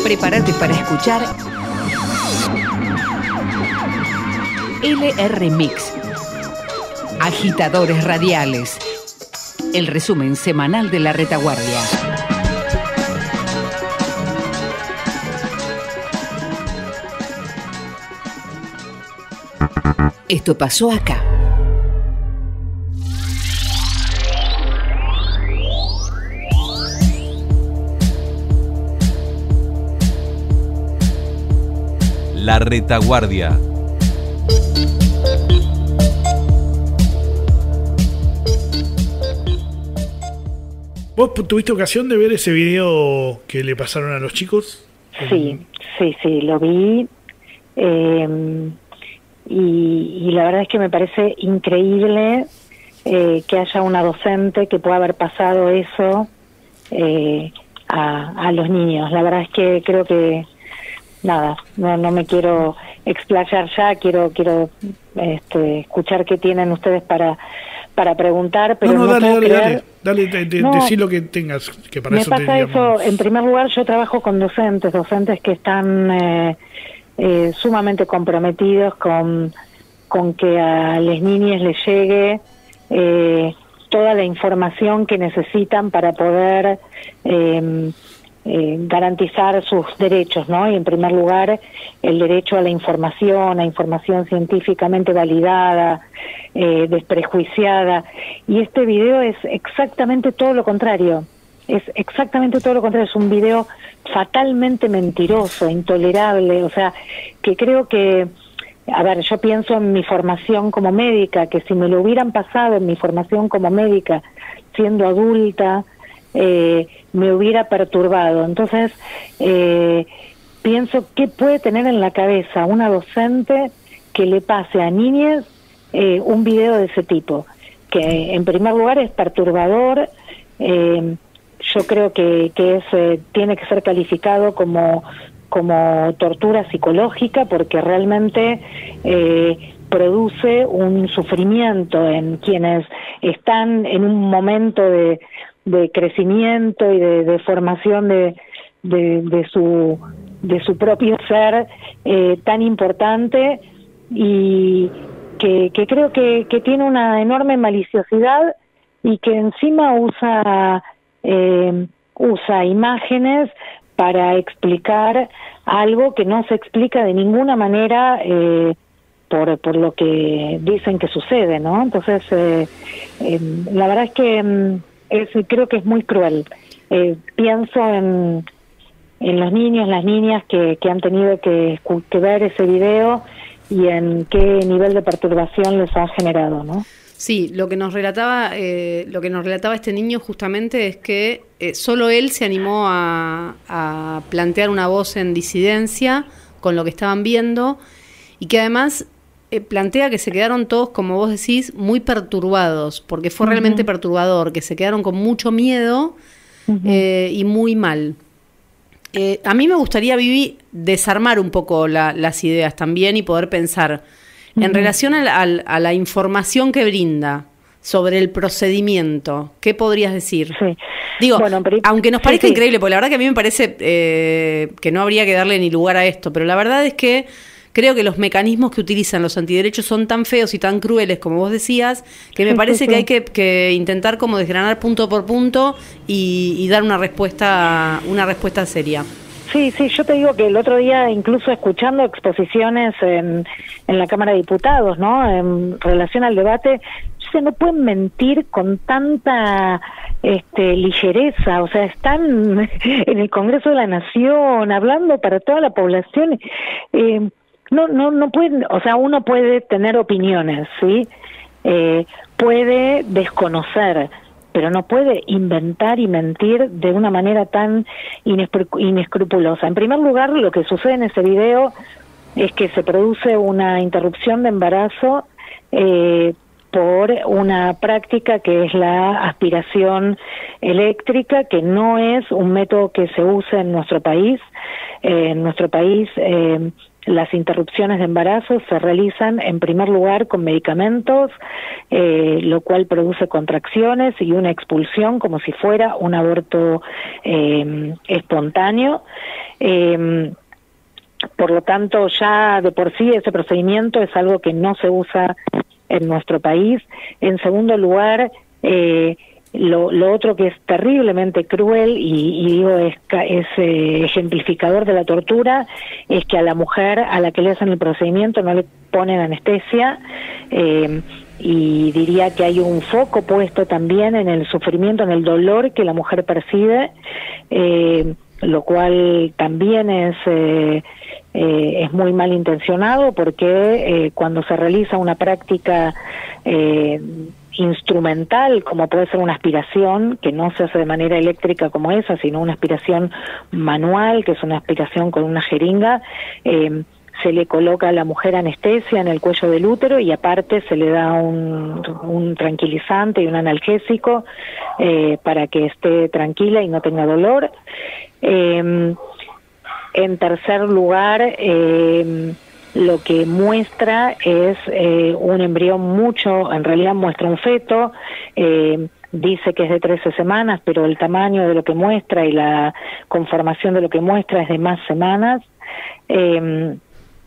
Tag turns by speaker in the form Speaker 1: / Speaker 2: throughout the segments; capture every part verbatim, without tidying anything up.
Speaker 1: Prepárate para escuchar L R Mix, Agitadores Radiales, el resumen semanal de La Retaguardia. Esto pasó acá.
Speaker 2: La Retaguardia.
Speaker 3: ¿Vos tuviste ocasión de ver ese video que le pasaron a los chicos?
Speaker 4: Sí, sí, sí, lo vi. Eh, y, y la verdad es que me parece increíble eh, que haya una docente que pueda haber pasado eso eh, a, a los niños. La verdad es que creo que nada, no, no me quiero explayar ya, quiero quiero este, escuchar qué tienen ustedes para para preguntar, pero
Speaker 3: no, no,
Speaker 4: no
Speaker 3: dale,
Speaker 4: puedo
Speaker 3: dale,
Speaker 4: creer...
Speaker 3: dale, dale, de, de,
Speaker 4: no,
Speaker 3: decí lo que tengas, que para
Speaker 4: me
Speaker 3: eso
Speaker 4: pasa
Speaker 3: te
Speaker 4: eso, en primer lugar yo trabajo con docentes, docentes que están eh, eh, sumamente comprometidos con, con que a las niñas les llegue eh, toda la información que necesitan para poder... Eh, Eh, garantizar sus derechos, ¿no? Y en primer lugar el derecho a la información, a información científicamente validada, eh, desprejuiciada, y este video es exactamente todo lo contrario, es exactamente todo lo contrario, es un video fatalmente mentiroso, intolerable, o sea, que creo que, a ver, yo pienso en mi formación como médica, que si me lo hubieran pasado en mi formación como médica, siendo adulta, eh, me hubiera perturbado. Entonces, eh, pienso qué puede tener en la cabeza una docente que le pase a niñas eh, un video de ese tipo, que en primer lugar es perturbador, eh, yo creo que, que es, eh, tiene que ser calificado como, como tortura psicológica, porque realmente eh, produce un sufrimiento en quienes están en un momento de de crecimiento y de, de formación de, de, de su de su propio ser eh, tan importante, y que, que creo que, que tiene una enorme maliciosidad y que encima usa eh, usa imágenes para explicar algo que no se explica de ninguna manera eh, por, por lo que dicen que sucede, ¿no? Entonces eh, eh, la verdad es que Es, creo que es muy cruel. Eh, pienso en, en los niños, las niñas que, que han tenido que, que ver ese video y en qué nivel de perturbación les ha generado, ¿no?
Speaker 5: Sí, lo que nos relataba, eh, lo que nos relataba este niño justamente es que eh, solo él se animó a, a plantear una voz en disidencia con lo que estaban viendo, y que además Eh, plantea que se quedaron todos, como vos decís, muy perturbados, porque fue uh-huh. realmente perturbador, que se quedaron con mucho miedo uh-huh. eh, y muy mal. Eh, a mí me gustaría, Vivi, desarmar un poco la, las ideas también y poder pensar uh-huh. en relación a, a, a la información que brinda sobre el procedimiento. ¿Qué podrías decir?
Speaker 4: Sí.
Speaker 5: Digo, bueno, pero, aunque nos parezca sí, sí. increíble, porque la verdad que a mí me parece eh, que no habría que darle ni lugar a esto, pero la verdad es que creo que los mecanismos que utilizan los antiderechos son tan feos y tan crueles, como vos decías, que me sí, parece sí, que sí. hay que, que intentar como desgranar punto por punto y, y dar una respuesta, una respuesta seria.
Speaker 4: Sí, sí, yo te digo que el otro día, incluso escuchando exposiciones en, en la Cámara de Diputados, ¿no?, en relación al debate, se no pueden mentir con tanta este, ligereza, o sea, están en el Congreso de la Nación hablando para toda la población. Eh, No, no, no pueden, o sea, uno puede tener opiniones, ¿sí? Eh, puede desconocer, pero no puede inventar y mentir de una manera tan inescrupulosa. En primer lugar, lo que sucede en ese video es que se produce una interrupción de embarazo eh, por una práctica que es la aspiración eléctrica, que no es un método que se usa en nuestro país. Eh, en nuestro país... Eh, las interrupciones de embarazo se realizan en primer lugar con medicamentos, eh, lo cual produce contracciones y una expulsión como si fuera un aborto eh, espontáneo. Eh, por lo tanto, ya de por sí ese procedimiento es algo que no se usa en nuestro país. En segundo lugar, eh, Lo, lo otro que es terriblemente cruel y, y digo es, es eh, ejemplificador de la tortura es que a la mujer a la que le hacen el procedimiento no le ponen anestesia, eh, y diría que hay un foco puesto también en el sufrimiento, en el dolor que la mujer percibe, eh, lo cual también es eh, eh, es muy malintencionado porque eh, cuando se realiza una práctica eh, instrumental, como puede ser una aspiración, que no se hace de manera eléctrica como esa, sino una aspiración manual, que es una aspiración con una jeringa, eh, se le coloca a la mujer anestesia en el cuello del útero y aparte se le da un, un tranquilizante y un analgésico eh, para que esté tranquila y no tenga dolor. Eh, en tercer lugar, eh, lo que muestra es eh, un embrión mucho, en realidad muestra un feto, eh, dice que es de trece semanas, pero el tamaño de lo que muestra y la conformación de lo que muestra es de más semanas. Eh,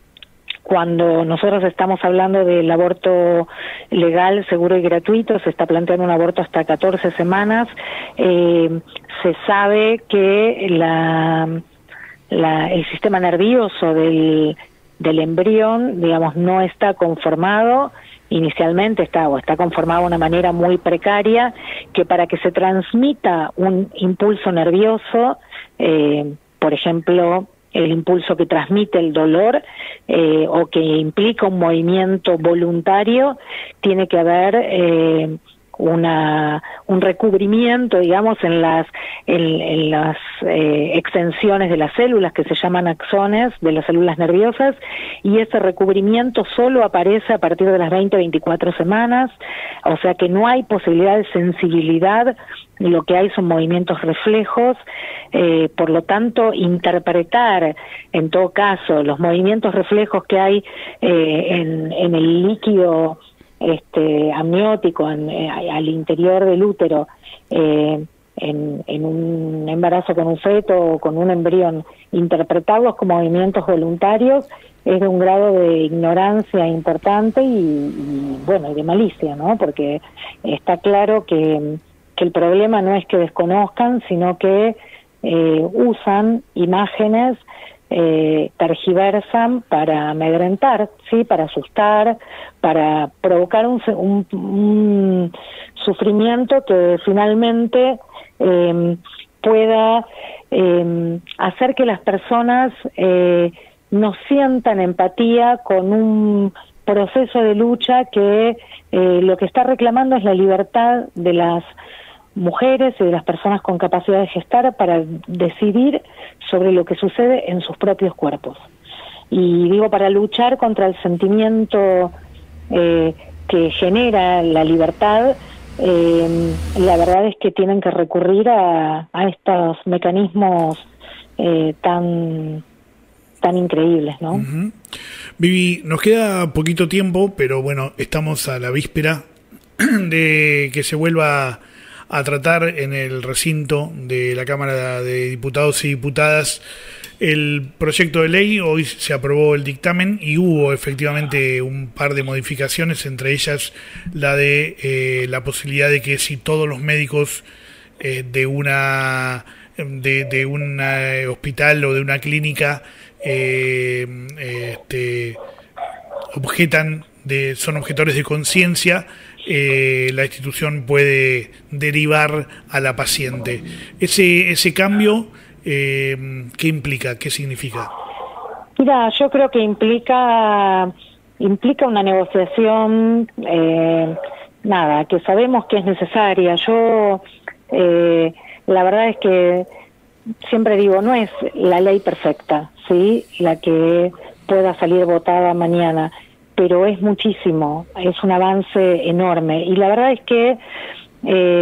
Speaker 4: Cuando nosotros estamos hablando del aborto legal, seguro y gratuito, se está planteando un aborto hasta catorce semanas, eh, se sabe que la, la, el sistema nervioso del, del embrión, digamos, no está conformado, inicialmente está, o está conformado de una manera muy precaria, que para que se transmita un impulso nervioso, eh, por ejemplo, el impulso que transmite el dolor eh, o que implica un movimiento voluntario, tiene que haber eh, una un recubrimiento, digamos, en las en, en las eh, extensiones de las células que se llaman axones de las células nerviosas, y ese recubrimiento solo aparece a partir de las veinte a veinticuatro semanas, o sea que no hay posibilidad de sensibilidad, lo que hay son movimientos reflejos, eh, por lo tanto interpretar en todo caso los movimientos reflejos que hay eh, en, en el líquido este amniótico en, eh, al interior del útero eh, en, en un embarazo con un feto o con un embrión, interpretarlos como movimientos voluntarios es de un grado de ignorancia importante y, y bueno, y de malicia, ¿no? Porque está claro que, que el problema no es que desconozcan, sino que eh, usan imágenes, Eh, tergiversan para amedrentar, sí, para asustar, para provocar un, un, un sufrimiento que finalmente eh, pueda eh, hacer que las personas eh, no sientan empatía con un proceso de lucha que eh, lo que está reclamando es la libertad de las mujeres y de las personas con capacidad de gestar para decidir sobre lo que sucede en sus propios cuerpos. Y digo, para luchar contra el sentimiento eh, que genera la libertad, eh, la verdad es que tienen que recurrir a, a estos mecanismos eh, tan tan increíbles, ¿no?
Speaker 3: Uh-huh. Vivi, nos queda poquito tiempo, pero bueno, estamos a la víspera de que se vuelva a tratar en el recinto de la Cámara de Diputados y Diputadas el proyecto de ley. Hoy se aprobó el dictamen y hubo efectivamente un par de modificaciones, entre ellas la de eh, la posibilidad de que si todos los médicos eh, de una de, de un hospital o de una clínica eh, este, objetan de son objetores de conciencia, Eh, la institución puede derivar a la paciente. Ese ese cambio, eh, ¿qué implica? ¿Qué significa?
Speaker 4: Mira, yo creo que implica implica una negociación, eh, nada, que sabemos que es necesaria. Yo, eh, la verdad es que siempre digo, no es la ley perfecta, ¿sí? La que pueda salir votada mañana, pero es muchísimo, es un avance enorme. Y la verdad es que eh,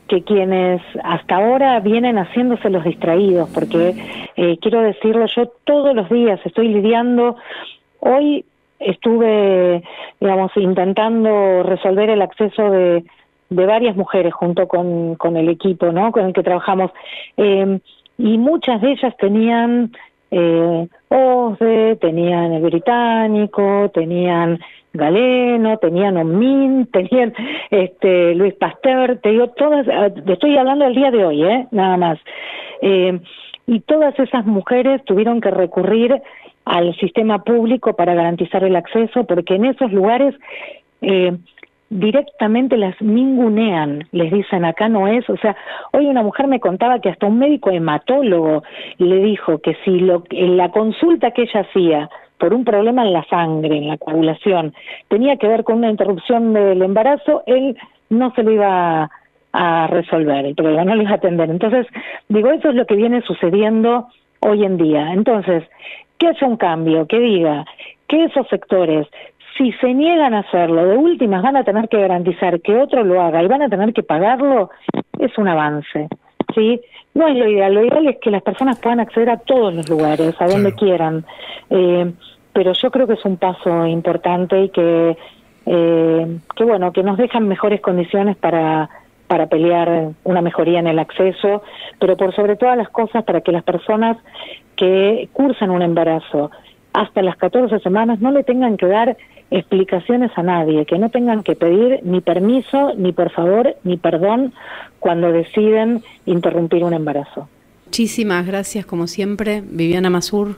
Speaker 4: que quienes hasta ahora vienen haciéndose los distraídos, porque eh, quiero decirlo, yo todos los días estoy lidiando, hoy estuve, digamos, intentando resolver el acceso de, de varias mujeres junto con, con el equipo, ¿no?, con el que trabajamos, eh, y muchas de ellas tenían eh, O S D E, tenían el Británico, tenían Galeno, tenían Omnin, tenían este Luis Pasteur, te digo, todas, te estoy hablando del día de hoy, eh, nada más. Eh, y todas esas mujeres tuvieron que recurrir al sistema público para garantizar el acceso, porque en esos lugares eh, directamente las ningunean, les dicen acá no es, o sea, hoy una mujer me contaba que hasta un médico hematólogo le dijo que si lo, en la consulta que ella hacía por un problema en la sangre, en la coagulación, tenía que ver con una interrupción del embarazo, él no se lo iba a, a resolver, el problema no lo iba a atender. Entonces, digo, eso es lo que viene sucediendo hoy en día. Entonces, que haya un cambio, que diga que esos sectores, si se niegan a hacerlo, de últimas van a tener que garantizar que otro lo haga y van a tener que pagarlo, es un avance, ¿sí? No es lo ideal, lo ideal es que las personas puedan acceder a todos los lugares, a donde claro. quieran, eh, pero yo creo que es un paso importante y que, eh, que bueno, que nos dejan mejores condiciones para, para pelear una mejoría en el acceso, pero por sobre todas las cosas para que las personas que cursan un embarazo hasta las catorce semanas no le tengan que dar explicaciones a nadie, que no tengan que pedir ni permiso, ni por favor, ni perdón cuando deciden interrumpir un embarazo.
Speaker 5: Muchísimas gracias, como siempre. Viviana Mazur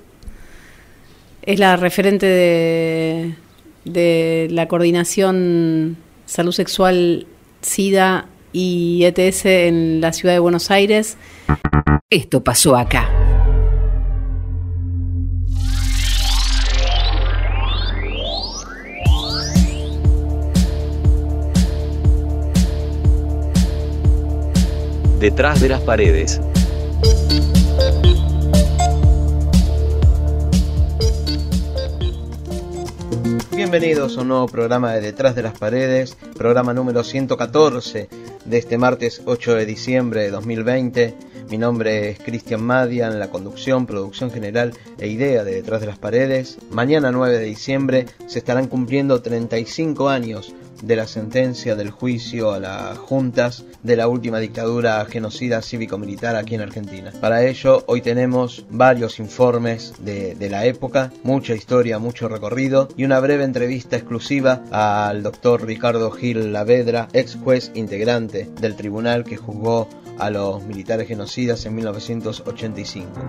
Speaker 5: es la referente de, de la coordinación Salud Sexual, SIDA y E T S en la ciudad de Buenos Aires.
Speaker 1: Esto pasó acá.
Speaker 2: Detrás de las paredes.
Speaker 6: Bienvenidos a un nuevo programa de Detrás de las Paredes, programa número ciento catorce de este martes ocho de diciembre de dos mil veinte. Mi nombre es Cristian Madia, en la conducción, producción general e idea de Detrás de las Paredes. Mañana nueve de diciembre se estarán cumpliendo treinta y cinco años de la sentencia del juicio a las juntas de la última dictadura genocida cívico-militar aquí en Argentina. Para ello, hoy tenemos varios informes de, de la época, mucha historia, mucho recorrido y una breve entrevista exclusiva al doctor Ricardo Gil Lavedra, ex juez integrante del tribunal que juzgó a los militares genocidas en mil novecientos ochenta y cinco.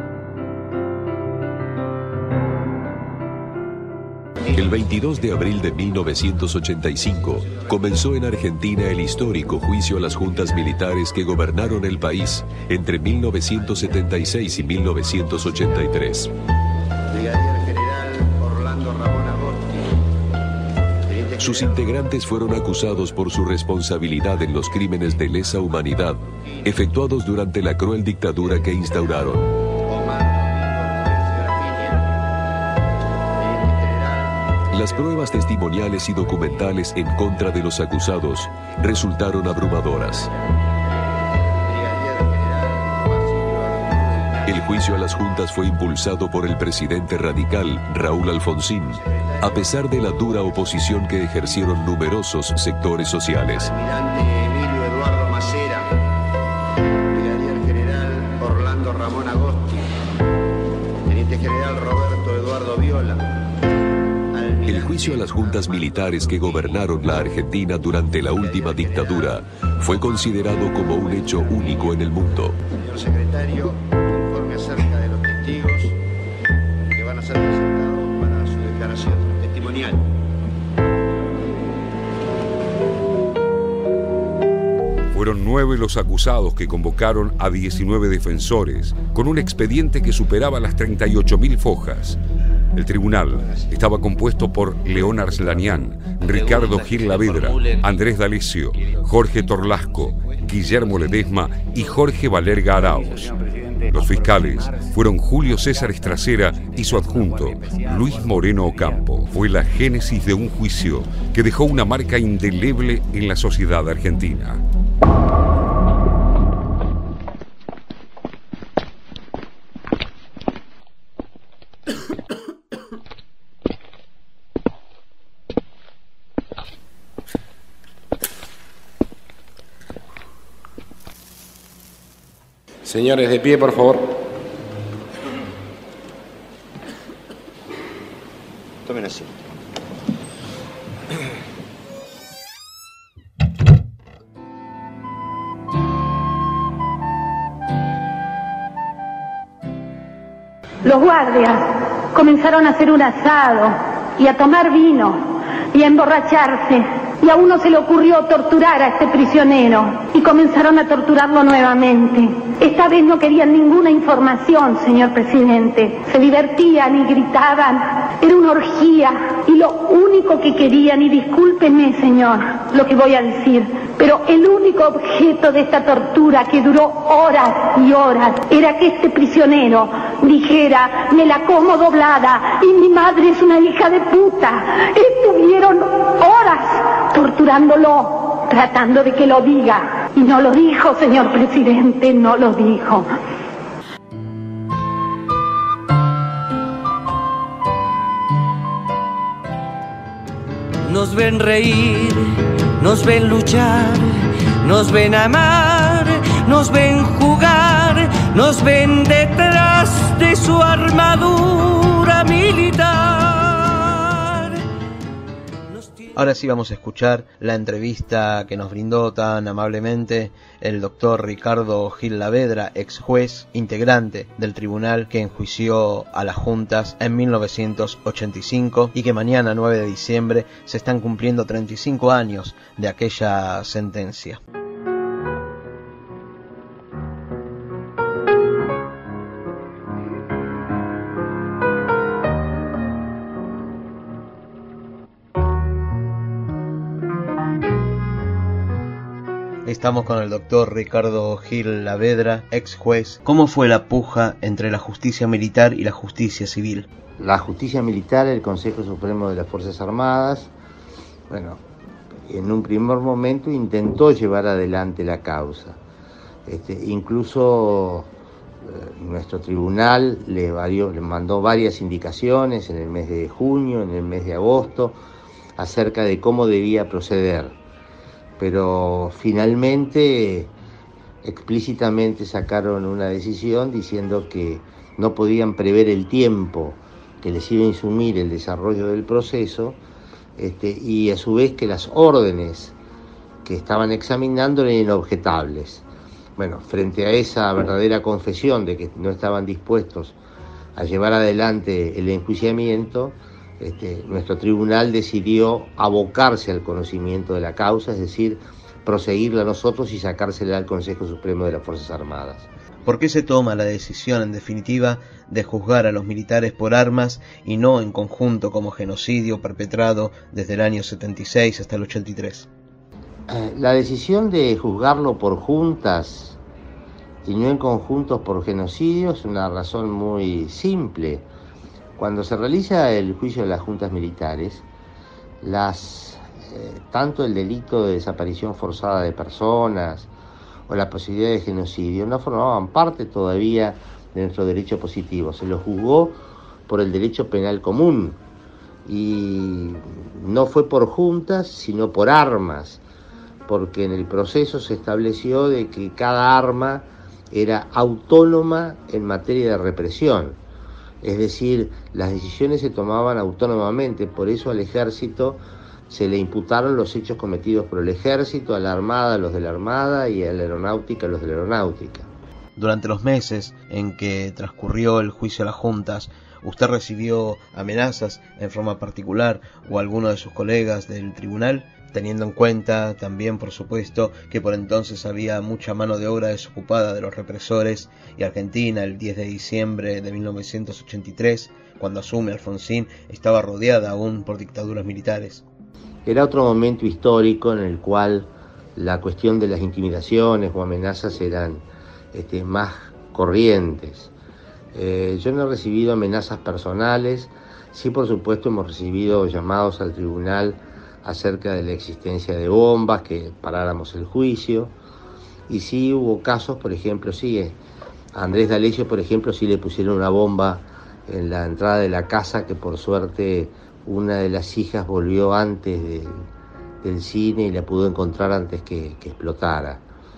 Speaker 7: El veintidós de abril de mil novecientos ochenta y cinco comenzó en Argentina el histórico juicio a las juntas militares que gobernaron el país entre mil novecientos setenta y seis y mil novecientos ochenta y tres.
Speaker 8: Brigadier General Orlando Ramón Agosti.
Speaker 7: Sus integrantes fueron acusados por su responsabilidad en los crímenes de lesa humanidad efectuados durante la cruel dictadura que instauraron. Las pruebas testimoniales y documentales en contra de los acusados resultaron abrumadoras. El juicio a las juntas fue impulsado por el presidente radical Raúl Alfonsín, a pesar de la dura oposición que ejercieron numerosos sectores sociales.
Speaker 8: Almirante Emilio Eduardo Macera, Brigadier General Orlando Ramón Agosti, Teniente General Roberto Eduardo Viola.
Speaker 7: El juicio a las juntas militares que gobernaron la Argentina durante la última dictadura fue considerado como un hecho único en el mundo.
Speaker 8: Señor secretario, informe acerca de los testigos que van a ser presentados para su declaración testimonial.
Speaker 9: Fueron nueve los acusados que convocaron a diecinueve defensores, con un expediente que superaba las treinta y ocho mil fojas. El tribunal estaba compuesto por León Arslanian, Ricardo Gil Lavedra, Andrés D'Alessio, Jorge Torlasco, Guillermo Ledesma y Jorge Valerga Arauz. Los fiscales fueron Julio César Estracera y su adjunto, Luis Moreno Ocampo. Fue la génesis de un juicio que dejó una marca indeleble en la sociedad argentina.
Speaker 10: Señores, de pie, por favor.
Speaker 6: Tomen asiento.
Speaker 11: Los guardias comenzaron a hacer un asado y a tomar vino y a emborracharse, y a uno se le ocurrió torturar a este prisionero y comenzaron a torturarlo nuevamente. Esta vez no querían ninguna información, señor presidente. Se divertían y gritaban. Era una orgía y lo único que querían, y discúlpenme, señor, lo que voy a decir, pero el único objeto de esta tortura, que duró horas y horas, era que este prisionero dijera: me la como doblada y mi madre es una hija de puta. Estuvieron horas torturándolo, tratando de que lo diga. Y no lo dijo, señor presidente, no lo dijo.
Speaker 12: Nos ven reír, nos ven luchar, nos ven amar, nos ven jugar, nos ven detrás de su armadura militar.
Speaker 6: Ahora sí vamos a escuchar la entrevista que nos brindó tan amablemente el doctor Ricardo Gil Lavedra, ex juez, integrante del tribunal que enjuició a las juntas en mil novecientos ochenta y cinco, y que mañana, nueve de diciembre, se están cumpliendo treinta y cinco años de aquella sentencia. Estamos con el doctor Ricardo Gil Lavedra, ex juez. ¿Cómo fue la puja entre la justicia militar y la justicia civil?
Speaker 13: La justicia militar, el Consejo Supremo de las Fuerzas Armadas, bueno, en un primer momento intentó llevar adelante la causa. Este, incluso eh, nuestro tribunal le, varió, le mandó varias indicaciones en el mes de junio, en el mes de agosto, acerca de cómo debía proceder. Pero finalmente explícitamente sacaron una decisión diciendo que no podían prever el tiempo que les iba a insumir el desarrollo del proceso, este, y a su vez que las órdenes que estaban examinando eran inobjetables. Bueno, frente a esa verdadera confesión de que no estaban dispuestos a llevar adelante el enjuiciamiento, Este, nuestro tribunal decidió abocarse al conocimiento de la causa, es decir, proseguirla nosotros y sacársela al Consejo Supremo de las Fuerzas Armadas.
Speaker 6: ¿Por qué se toma la decisión, en definitiva, de juzgar a los militares por armas y no en conjunto como genocidio perpetrado desde el año setenta y seis hasta el ochenta y tres?
Speaker 13: Eh, la decisión de juzgarlo por juntas y no en conjuntos por genocidio es una razón muy simple. Cuando se realiza el juicio de las juntas militares, las, eh, tanto el delito de desaparición forzada de personas o la posibilidad de genocidio no formaban parte todavía de nuestro derecho positivo. Se lo juzgó por el derecho penal común y no fue por juntas, sino por armas, porque en el proceso se estableció de que cada arma era autónoma en materia de represión. Es decir, las decisiones se tomaban autónomamente, por eso al ejército se le imputaron los hechos cometidos por el ejército, a la armada los de la armada y a la aeronáutica los de la aeronáutica.
Speaker 6: Durante los meses en que transcurrió el juicio a las juntas, ¿usted recibió amenazas en forma particular o alguno de sus colegas del tribunal? Teniendo en cuenta también, por supuesto, que por entonces había mucha mano de obra desocupada de los represores, y Argentina, el diez de diciembre de mil novecientos ochenta y tres, cuando asume Alfonsín, estaba rodeada aún por dictaduras militares.
Speaker 13: Era otro momento histórico en el cual la cuestión de las intimidaciones o amenazas eran este, más corrientes. Eh, yo no he recibido amenazas personales, sí, por supuesto hemos recibido llamados al tribunal acerca de la existencia de bombas, que paráramos el juicio, y sí hubo casos, por ejemplo, sí, a Andrés D'Alessio, por ejemplo, sí le pusieron una bomba en la entrada de la casa, que por suerte una de las hijas volvió antes de, del cine y la pudo encontrar antes que, que explotara.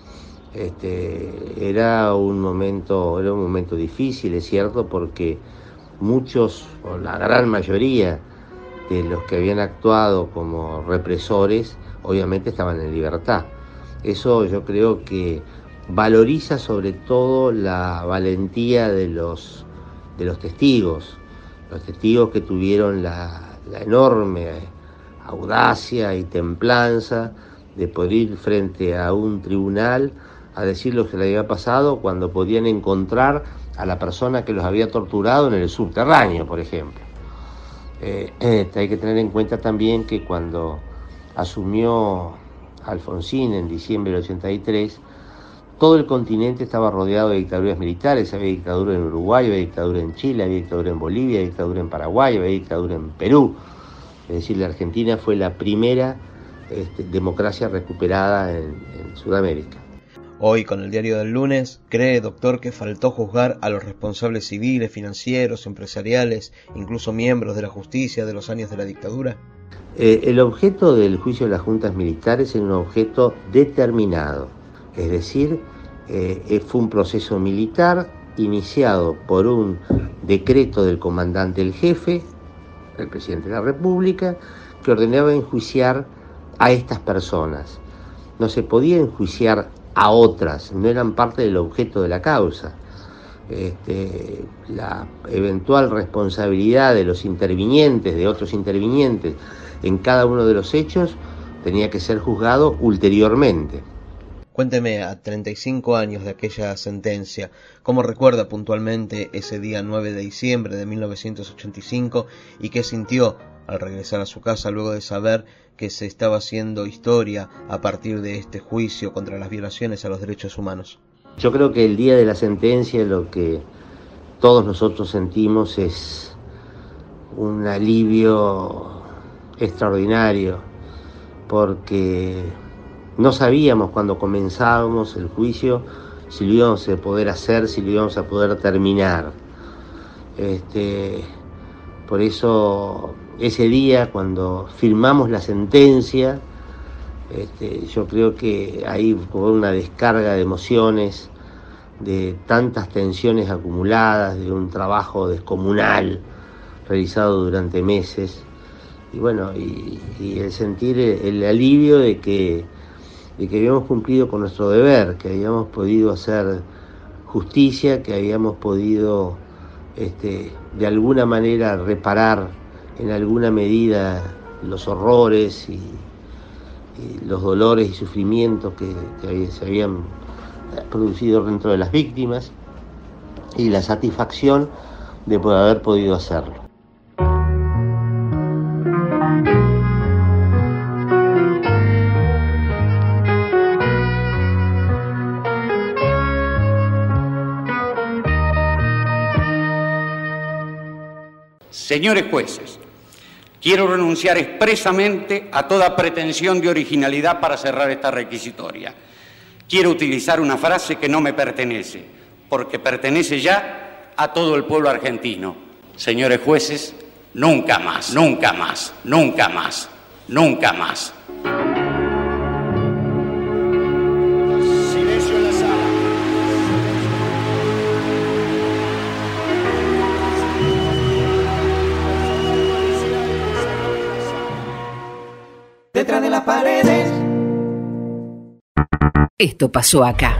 Speaker 13: Este, era un momento, era un momento difícil, es cierto, porque muchos, o la gran mayoría de los que habían actuado como represores, obviamente estaban en libertad. Eso yo creo que valoriza sobre todo la valentía de los, de los testigos, los testigos que tuvieron la, la enorme audacia y templanza de poder ir frente a un tribunal a decir lo que le había pasado cuando podían encontrar a la persona que los había torturado en el subterráneo, por ejemplo. Eh, eh, hay que tener en cuenta también que cuando asumió Alfonsín en diciembre del ochenta y tres, todo el continente estaba rodeado de dictaduras militares. Había dictadura en Uruguay, había dictadura en Chile, había dictadura en Bolivia, había dictadura en Paraguay, había dictadura en Perú. Es decir, la Argentina fue la primera este, democracia recuperada en, en Sudamérica.
Speaker 6: Hoy, con el diario del lunes, ¿cree, doctor, que faltó juzgar a los responsables civiles, financieros, empresariales, incluso miembros de la justicia de los años de la dictadura?
Speaker 13: Eh, el objeto del juicio de las juntas militares es un objeto determinado, es decir, eh, fue un proceso militar iniciado por un decreto del comandante en jefe, el presidente de la República, que ordenaba enjuiciar a estas personas. No se podía enjuiciar a otras, no eran parte del objeto de la causa. Este, la eventual responsabilidad de los intervinientes, de otros intervinientes, en cada uno de los hechos, tenía que ser juzgado ulteriormente.
Speaker 6: Cuénteme, a treinta y cinco años de aquella sentencia, ¿cómo recuerda puntualmente ese día nueve de diciembre de mil novecientos ochenta y cinco y qué sintió al regresar a su casa luego de saber que se estaba haciendo historia a partir de este juicio contra las violaciones a los derechos humanos?
Speaker 13: Yo creo que el día de la sentencia lo que todos nosotros sentimos es un alivio extraordinario, porque no sabíamos cuando comenzábamos el juicio si lo íbamos a poder hacer, si lo íbamos a poder terminar. Este, por eso ese día cuando firmamos la sentencia, este, yo creo que ahí hubo una descarga de emociones, de tantas tensiones acumuladas, de un trabajo descomunal realizado durante meses, y bueno, y, y el sentir el alivio de que, de que habíamos cumplido con nuestro deber, que habíamos podido hacer justicia, que habíamos podido este, de alguna manera reparar en alguna medida los horrores y, y los dolores y sufrimientos que, que se habían producido dentro de las víctimas, y la satisfacción de poder haber podido hacerlo.
Speaker 10: Señores jueces, quiero renunciar expresamente a toda pretensión de originalidad para cerrar esta requisitoria. Quiero utilizar una frase que no me pertenece, porque pertenece ya a todo el pueblo argentino. Señores jueces, nunca más, nunca más, nunca más, nunca más.
Speaker 8: Silencio en la sala.
Speaker 12: Detrás de las paredes.
Speaker 1: Esto pasó acá.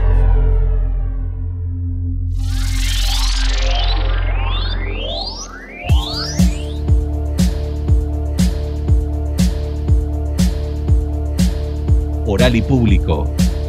Speaker 2: Oral y público.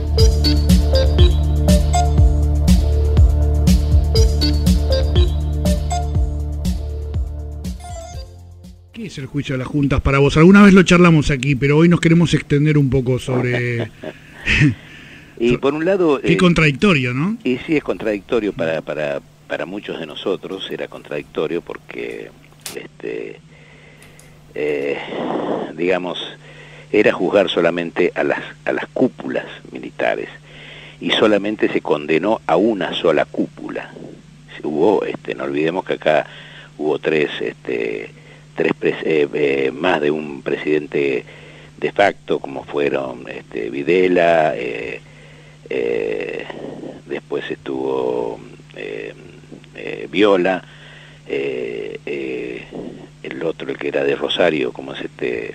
Speaker 3: ¿Qué es el juicio de las juntas para vos? Alguna vez lo charlamos aquí, pero hoy nos queremos extender un poco sobre...
Speaker 14: Y por un lado...
Speaker 3: Qué
Speaker 14: eh,
Speaker 3: contradictorio, ¿no?
Speaker 14: Y sí, es contradictorio para, para, para muchos de nosotros, era contradictorio porque, este, eh, digamos, era juzgar solamente a las, a las cúpulas militares y solamente se condenó a una sola cúpula. Hubo, este, no olvidemos que acá hubo tres, este, tres eh, eh, más de un presidente de facto, como fueron este, Videla, eh, Eh, después estuvo eh, eh, Viola, eh, eh, el otro, el que era de Rosario, ¿cómo es este?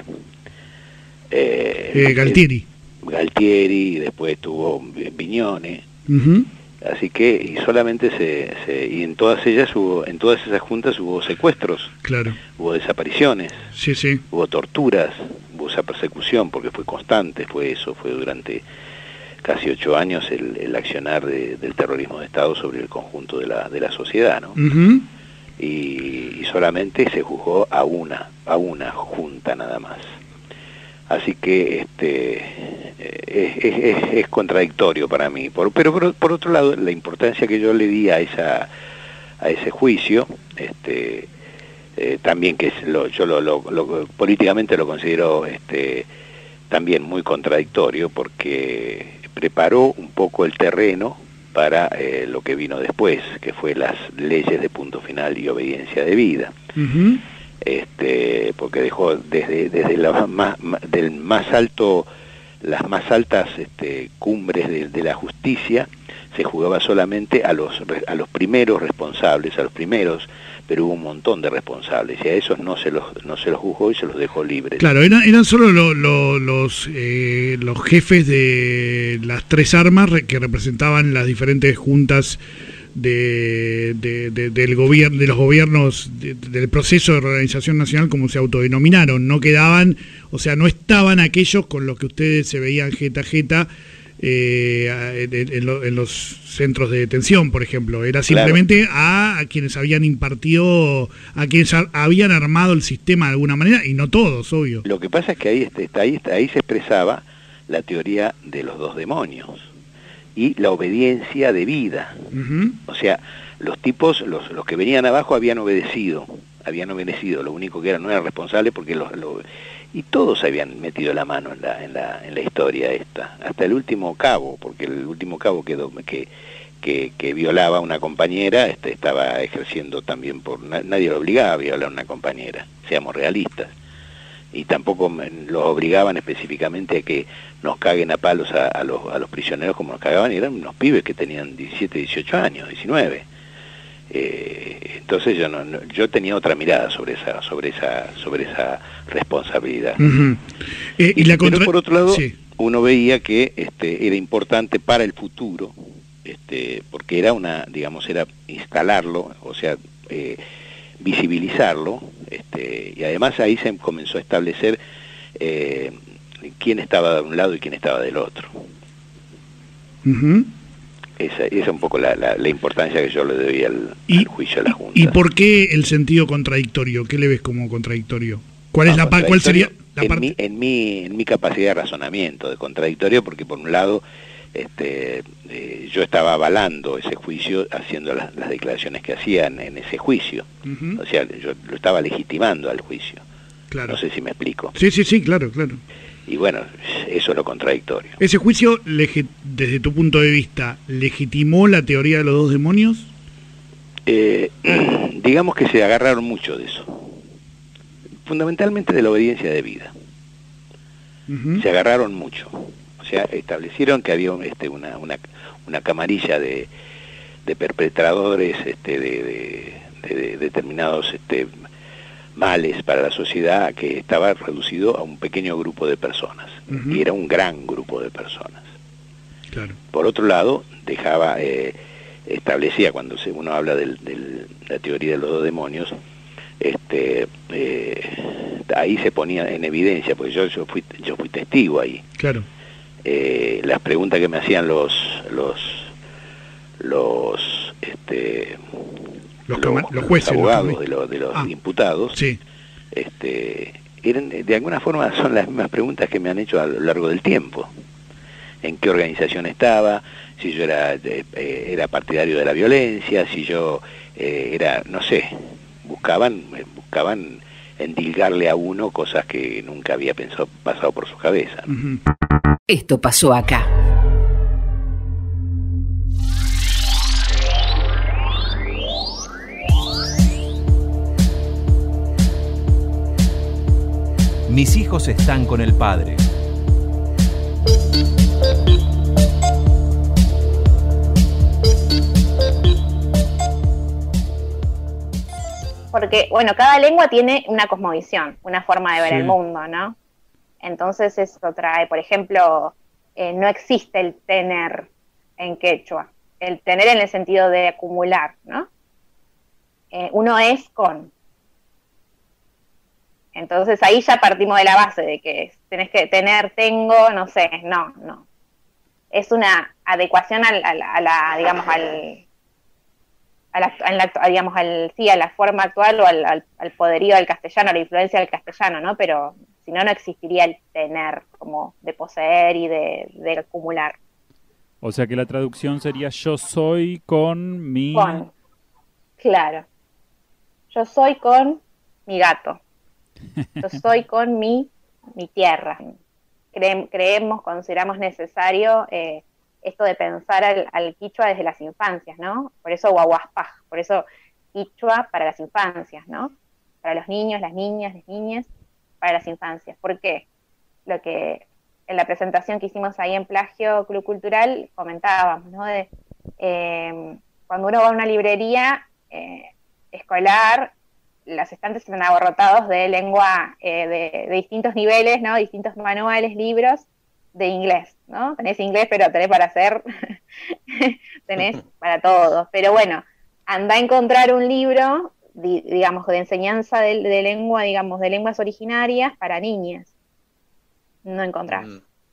Speaker 14: Eh,
Speaker 3: eh, Galtieri.
Speaker 14: El, Galtieri, y después estuvo Viñone.
Speaker 3: Uh-huh.
Speaker 14: Así que, y solamente se, se, y en todas ellas hubo, en todas esas juntas hubo secuestros,
Speaker 3: claro,
Speaker 14: hubo desapariciones,
Speaker 3: sí, sí,
Speaker 14: hubo torturas, hubo esa persecución, porque fue constante, fue eso, fue durante casi ocho años el, el accionar de, del terrorismo de Estado sobre el conjunto de la, de la sociedad, ¿no?
Speaker 3: Uh-huh.
Speaker 14: Y, y solamente se juzgó a una, a una junta nada más. Así que este es, es, es contradictorio para mí. Por, pero por, por otro lado, la importancia que yo le di a esa a ese juicio, este eh, también que es lo, yo lo, lo, lo políticamente lo considero este también muy contradictorio, porque preparó un poco el terreno para eh, lo que vino después, que fue las leyes de punto final y obediencia debida.
Speaker 3: Uh-huh.
Speaker 14: Este, porque dejó desde desde la más, del más alto, las más altas este, cumbres de, de la justicia, se juzgaba solamente a los a los primeros responsables, a los primeros, pero hubo un montón de responsables y a esos no se los no se los juzgó y se los dejó libres.
Speaker 3: Claro, eran eran solo lo, lo, los eh, los jefes de las tres armas que representaban las diferentes juntas De, de, de, del gobierno, de los gobiernos, de, del proceso de reorganización nacional, como se autodenominaron. No quedaban, o sea, no estaban aquellos con los que ustedes se veían jeta a jeta eh, en, en, lo, en los centros de detención, por ejemplo. Era simplemente claro. a, a quienes habían impartido, a quienes a, habían armado el sistema de alguna manera, y no todos, obvio.
Speaker 14: Lo que pasa es que ahí, está, ahí, ahí se expresaba la teoría de los dos demonios y la obediencia debida. Uh-huh. O sea, los tipos, los, los que venían abajo habían obedecido, habían obedecido, lo único que eran no eran responsables porque los, los y todos habían metido la mano en la, en la, en la historia esta, hasta el último cabo, porque el último cabo que, que, que, que violaba a una compañera este, estaba ejerciendo también por, nadie lo obligaba a violar a una compañera, seamos realistas. Y tampoco los obligaban específicamente a que nos caguen a palos a, a, los, a los prisioneros como nos cagaban, y eran unos pibes que tenían diecisiete, dieciocho años, diecinueve. Eh, entonces yo no, no, yo tenía otra mirada sobre esa sobre esa sobre esa responsabilidad.
Speaker 3: Uh-huh. eh, y, y la contra...
Speaker 14: Pero por otro lado,
Speaker 3: sí.
Speaker 14: uno veía que este era importante para el futuro, este porque era una, digamos, era instalarlo, o sea, eh, visibilizarlo, este, y además ahí se comenzó a establecer eh, quién estaba de un lado y quién estaba del otro.
Speaker 3: Uh-huh.
Speaker 14: Esa, esa es un poco la, la, la importancia que yo le doy al,
Speaker 3: y,
Speaker 14: al juicio de la Junta.
Speaker 3: ¿Y por qué el sentido contradictorio? ¿Qué le ves como contradictorio? ¿Cuál,
Speaker 14: no,
Speaker 3: es la pa ¿cuál sería la
Speaker 14: en
Speaker 3: parte?
Speaker 14: Mi, en, mi, en mi capacidad de razonamiento, de contradictorio, porque por un lado este, eh, yo estaba avalando ese juicio haciendo las, las declaraciones que hacían en ese juicio. Uh-huh. O sea, yo lo estaba legitimando al juicio.
Speaker 3: Claro.
Speaker 14: No sé si me explico.
Speaker 3: Sí, sí, sí, claro, claro.
Speaker 14: Y bueno, eso es lo contradictorio.
Speaker 3: ¿Ese juicio, desde tu punto de vista, legitimó la teoría de los dos demonios?
Speaker 14: Eh, digamos que se agarraron mucho de eso. Fundamentalmente de la obediencia debida. Uh-huh. Se agarraron mucho. O sea, establecieron que había este, una, una, una camarilla de, de perpetradores este, de, de, de, de determinados este, males para la sociedad, que estaba reducido a un pequeño grupo de personas. Uh-huh. Y era un gran grupo de personas.
Speaker 3: Claro.
Speaker 14: Por otro lado, dejaba, eh, establecía, cuando se, uno habla de la teoría de los dos demonios, este, eh, ahí se ponía en evidencia, porque yo, yo, fui, yo fui testigo ahí.
Speaker 3: Claro.
Speaker 14: Eh, las preguntas que me hacían los los los este
Speaker 3: los, los, los jueces,
Speaker 14: los abogados
Speaker 3: los
Speaker 14: de los de los
Speaker 3: ah,
Speaker 14: imputados,
Speaker 3: sí.
Speaker 14: este eran de alguna forma son las mismas preguntas que me han hecho a lo largo del tiempo. En qué organización estaba, si yo era eh, era partidario de la violencia, si yo eh, era, no sé, buscaban buscaban endilgarle a uno cosas que nunca había pensado pasado por su cabeza.
Speaker 3: Uh-huh.
Speaker 1: Esto pasó acá.
Speaker 2: Mis hijos están con el padre.
Speaker 15: porque, bueno, cada lengua tiene una cosmovisión, una forma de ver
Speaker 16: Sí.
Speaker 15: el mundo, ¿no? Entonces eso trae, por ejemplo, eh, no existe el tener en quechua, el tener en el sentido de acumular, ¿no? Eh, uno es con. Entonces ahí ya partimos de la base de que tenés que tener, tengo, no sé, no, no. Es una adecuación al, al, a la, digamos, al, a la, a la- a, digamos, al, sí, a la forma actual o al, al, al poderío del castellano, a la influencia del castellano, ¿no? Pero si no, no existiría el tener, como de poseer y de, de acumular.
Speaker 16: O sea que la traducción sería yo soy con mi...
Speaker 15: Con, claro. Yo soy con mi gato. Yo soy con mi, mi tierra. Cre- creemos, consideramos necesario eh, esto de pensar al, al quichua desde las infancias, ¿no? Por eso guaguaspaj, por eso quichua para las infancias, ¿no? Para los niños, las niñas, las niñas, para las infancias. ¿Por qué? Lo que en la presentación que hicimos ahí en Plagio Club Cultural comentábamos, ¿no? De, eh, cuando uno va a una librería eh, escolar, los estantes están abarrotados de lengua eh, de, de distintos niveles, ¿no? Distintos manuales, libros de inglés, ¿no? Tenés inglés, pero tenés para hacer, tenés para todo. Pero bueno, anda a encontrar un libro, di- digamos, de enseñanza de, de lengua, digamos, de lenguas originarias para niñas. No encontrás.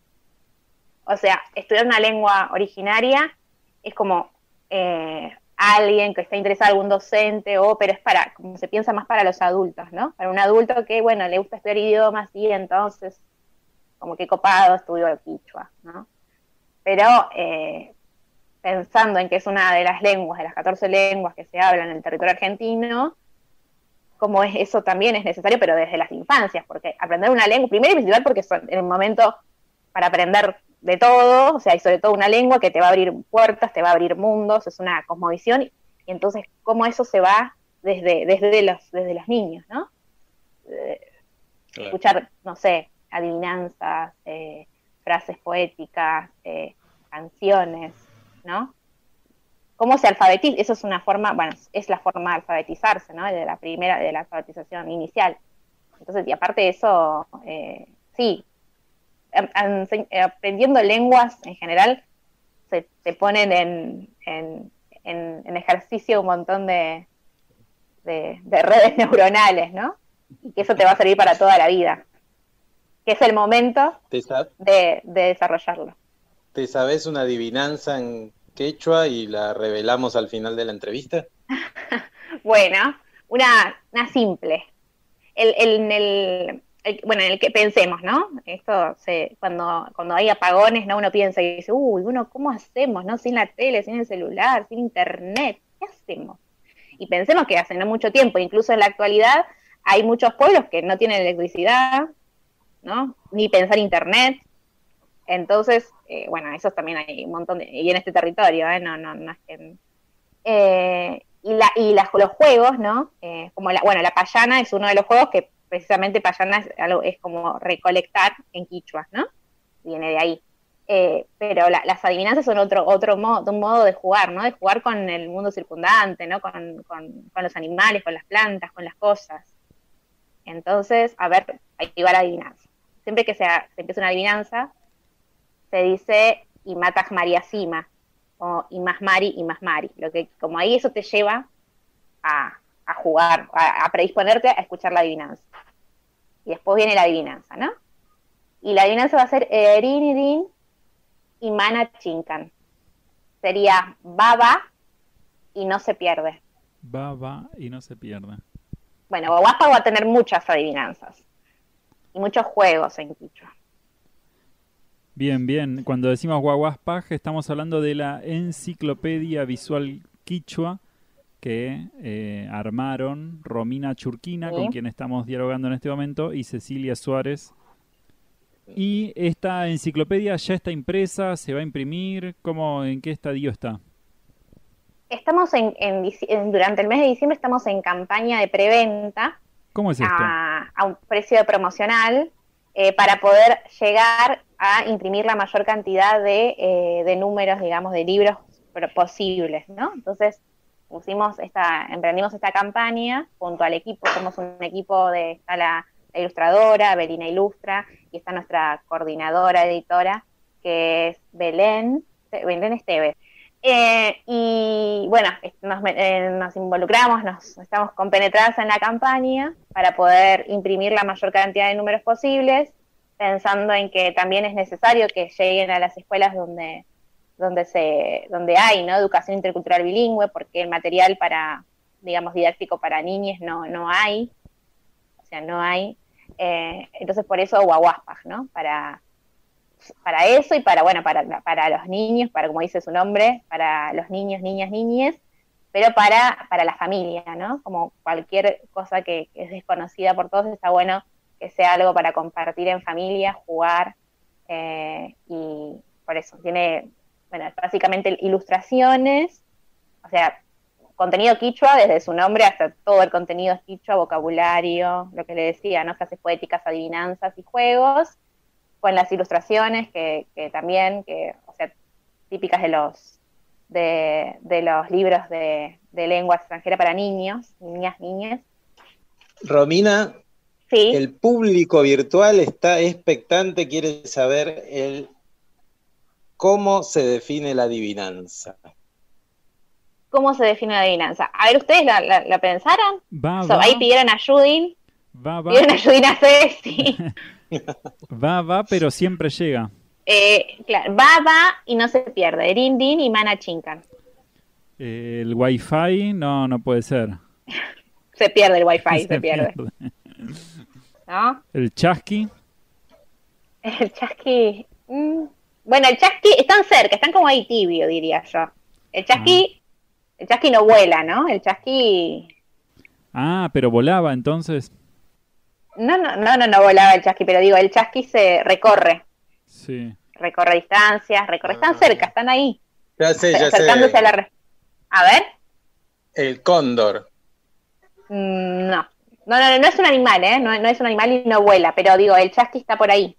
Speaker 15: O sea, estudiar una lengua originaria es como eh, alguien que está interesado, algún docente, o pero es para, como se piensa más para los adultos, ¿no? Para un adulto que, bueno, le gusta estudiar idiomas y entonces, como que copado, estudió el quichua, ¿no? Pero eh, pensando en que es una de las lenguas, de las catorce lenguas que se hablan en el territorio argentino, como es, eso también es necesario, pero desde las infancias, porque aprender una lengua, primero y principal porque son en el momento para aprender de todo, o sea, y sobre todo una lengua que te va a abrir puertas, te va a abrir mundos, es una cosmovisión, y entonces cómo eso se va desde, desde, los, desde los niños, ¿no? Eh,
Speaker 17: Claro.
Speaker 15: Escuchar, no sé, adivinanzas, eh, frases poéticas, eh, canciones, ¿no? ¿Cómo se alfabetiza? Eso es una forma, bueno, es la forma de alfabetizarse, ¿no? De la primera, de la alfabetización inicial. Entonces, y aparte de eso, eh, sí, aprendiendo lenguas en general, se te ponen en, en, en, en ejercicio un montón de, de, de redes neuronales, ¿no? Y que eso te va a servir para toda la vida. Que es el momento
Speaker 17: ¿Te, sab-
Speaker 15: de, de desarrollarlo.
Speaker 17: ¿Te sabes una adivinanza en quechua y la revelamos al final de la entrevista?
Speaker 15: Bueno, una, una simple. El, el, en el, el- bueno, en el que pensemos, ¿no? Esto se, cuando, cuando hay apagones, ¿no? Uno piensa y dice, uy, uno, ¿cómo hacemos, no? Sin la tele, sin el celular, sin internet, ¿qué hacemos? Y pensemos que hace no mucho tiempo, incluso en la actualidad, hay muchos pueblos que no tienen electricidad, ¿no? Ni pensar internet. Entonces, eh, bueno, eso también hay un montón de, y en este territorio, ¿eh? No, no, no es que... Eh, y la, y las, los juegos, ¿no? Eh, como la, bueno, la payana es uno de los juegos que precisamente payana es, algo, es como recolectar en quichua, ¿no? Viene de ahí. Eh, pero la, las adivinanzas son otro otro modo, un modo de jugar, ¿no? De jugar con el mundo circundante, ¿no? Con, con, con los animales, con las plantas, con las cosas. Entonces, a ver, ahí va la adivinanza. Siempre que se, se empieza una adivinanza, se dice y matas María Sima, o y más Mari y más Mari. Lo que, como ahí eso te lleva a, a jugar, a, a predisponerte a escuchar la adivinanza. Y después viene la adivinanza, ¿no? Y la adivinanza va a ser Erin y Din y Mana Chincan. Sería baba y no se pierde.
Speaker 16: Va, va y no se pierde.
Speaker 15: Bueno, Guaguaspa va a tener muchas adivinanzas y muchos juegos en quichua.
Speaker 16: Bien, bien. Cuando decimos Guaguaspaj, estamos hablando de la enciclopedia visual quichua que eh, armaron Romina Churquina,
Speaker 15: Sí.
Speaker 16: con quien estamos dialogando en este momento, y Cecilia Suárez. Y esta enciclopedia ya está impresa, se va a imprimir. ¿Cómo, en qué estadio está?
Speaker 15: Estamos en, en, dici- en- durante el mes de diciembre estamos en campaña de preventa
Speaker 16: ¿Cómo es esto?
Speaker 15: a, a un precio promocional eh, para poder llegar a imprimir la mayor cantidad de, eh, de números, digamos, de libros pero posibles, ¿no? Entonces, pusimos esta, emprendimos esta campaña junto al equipo, somos un equipo de, está la, la ilustradora, Belina Ilustra, y está nuestra coordinadora, editora, que es Belén, Belén Esteves. Eh, y bueno, nos, eh, nos involucramos, nos estamos compenetradas en la campaña para poder imprimir la mayor cantidad de números posibles, pensando en que también es necesario que lleguen a las escuelas donde donde se donde hay, ¿no?, educación intercultural bilingüe, porque el material para, digamos, didáctico para niños no no hay, o sea, no hay. Eh, entonces, por eso Guaguaspaj, ¿no? Para para eso y para, bueno, para para los niños, para, como dice su nombre, para los niños, niñas, niñes, pero para para la familia, ¿no? Como cualquier cosa que, que es desconocida por todos, está bueno que sea algo para compartir en familia, jugar, eh, y por eso tiene, bueno, básicamente ilustraciones, o sea, contenido quichua, desde su nombre hasta todo el contenido es quichua, vocabulario, lo que le decía, ¿no?, frases poéticas, adivinanzas y juegos, con las ilustraciones que, que también, que, o sea, típicas de los de, de los libros de, de lengua extranjera para niños, niñas, niñas.
Speaker 17: Romina,
Speaker 15: sí.
Speaker 17: El público virtual está expectante, quiere saber el cómo se define la adivinanza.
Speaker 15: ¿Cómo se define la adivinanza? A ver, ¿ustedes la, la, la pensaron?
Speaker 16: Va,
Speaker 15: so,
Speaker 16: va.
Speaker 15: Ahí pidieron a Judin.
Speaker 16: Va, va.
Speaker 15: Pidieron a Judin a Ceci.
Speaker 16: Va, va, pero siempre llega.
Speaker 15: Eh, claro, va, va y no se pierde. Din, din y mana chincan.
Speaker 16: Eh, el wifi, no, no puede ser.
Speaker 15: Se pierde el wifi, se,
Speaker 16: se
Speaker 15: pierde.
Speaker 16: pierde.
Speaker 15: ¿No?
Speaker 16: El chasqui.
Speaker 15: El chasqui... Mmm. Bueno, el chasqui, están cerca, están como ahí tibio, diría yo. El chasqui, ah. el chasqui no vuela, ¿no? El chasqui...
Speaker 16: Ah, pero volaba entonces.
Speaker 15: No, no, no, no, no volaba el chasqui, pero digo, el chasqui se recorre.
Speaker 16: Sí.
Speaker 15: Recorre distancias, recorre, están cerca, están ahí.
Speaker 17: Ya sé, ya
Speaker 15: acercándose
Speaker 17: sé.
Speaker 15: a la... Re... A ver.
Speaker 17: El cóndor.
Speaker 15: Mm, no. No, no, no es un animal, ¿eh? No, no es un animal y no vuela, pero digo, el chasqui está por ahí.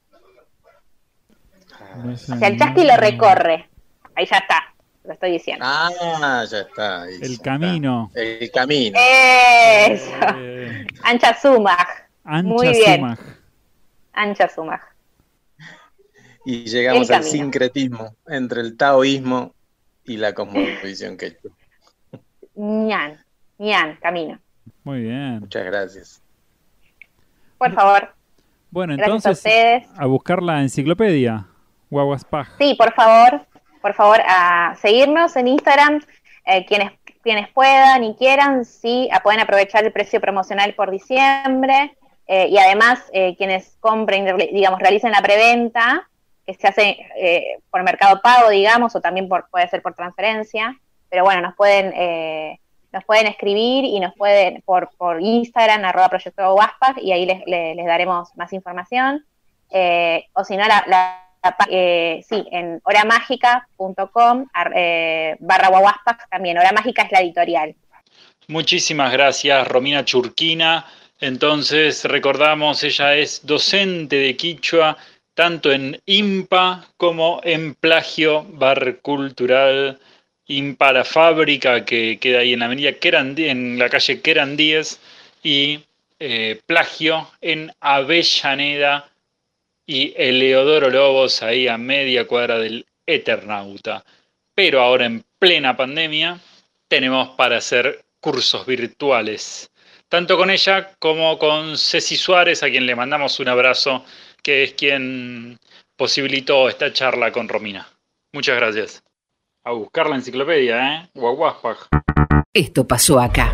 Speaker 16: No
Speaker 15: o sea, el chasqui lo recorre. Ahí ya está, lo estoy diciendo.
Speaker 17: Ah, ya está. Ahí
Speaker 16: el
Speaker 17: ya
Speaker 16: camino.
Speaker 17: Está. El camino.
Speaker 15: Eso.
Speaker 16: Eh,
Speaker 15: Ancha Sumaj.
Speaker 16: Ancha
Speaker 15: Muy bien.
Speaker 16: Sumaj.
Speaker 15: Ancha Sumaj.
Speaker 17: Y llegamos
Speaker 15: El
Speaker 17: al
Speaker 15: camino.
Speaker 17: sincretismo entre el taoísmo y la cosmovisión quechua.
Speaker 15: Ñan, ñan, camino.
Speaker 16: Muy bien.
Speaker 17: Muchas gracias.
Speaker 15: Por favor.
Speaker 16: Bueno,
Speaker 15: Gracias
Speaker 16: entonces,
Speaker 15: a ustedes.
Speaker 16: a buscar la enciclopedia. Guaguaspaj.
Speaker 15: Sí, por favor, por favor, a seguirnos en Instagram, eh, quienes quienes puedan y quieran, sí, a, pueden aprovechar el precio promocional por diciembre, eh, y además eh, quienes compren, digamos, realicen la preventa, que se hace eh, por Mercado Pago, digamos, o también por, puede ser por transferencia, pero bueno, nos pueden eh, nos pueden escribir y nos pueden por por Instagram, arroba Proyecto Guaguaspaj, y ahí les, les, les daremos más información, eh, o si no, la, la Eh, sí, en horamágica punto com eh, barra Guaguaspaj también. Hora Mágica es la editorial.
Speaker 16: Muchísimas gracias, Romina Churquina. Entonces, recordamos, ella es docente de quichua, tanto en IMPA como en Plagio Bar Cultural. IMPA, la fábrica que queda ahí en la avenida Querandí, en la calle Querandíes, y eh, Plagio en Avellaneda, y Eleodoro Lobos ahí a media cuadra del Eternauta. Pero ahora en plena pandemia tenemos para hacer cursos virtuales, tanto con ella como con Ceci Suárez, a quien le mandamos un abrazo, que es quien posibilitó esta charla con Romina. Muchas gracias. A buscar la enciclopedia, ¿eh? Guaguaspaj.
Speaker 1: Esto pasó acá.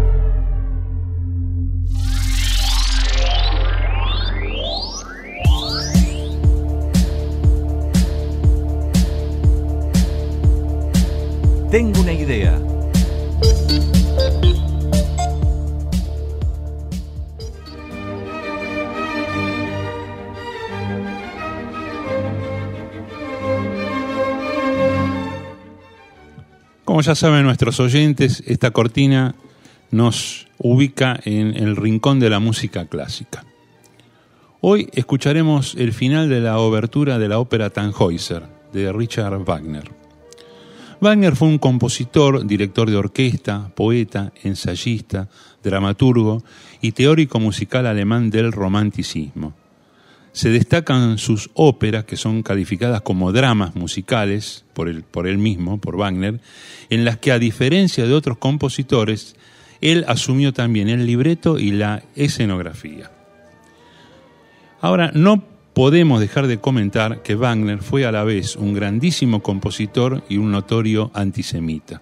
Speaker 2: Tengo una idea.
Speaker 18: Como ya saben nuestros oyentes, esta cortina nos ubica en el rincón de la música clásica. Hoy escucharemos el final de la obertura de la ópera Tannhäuser de Richard Wagner. Wagner fue un compositor, director de orquesta, poeta, ensayista, dramaturgo y teórico musical alemán del romanticismo. Se destacan sus óperas, que son calificadas como dramas musicales por él, por él mismo, por Wagner, en las que, a diferencia de otros compositores, él asumió también el libreto y la escenografía. Ahora, no podemos dejar de comentar que Wagner fue a la vez un grandísimo compositor y un notorio antisemita,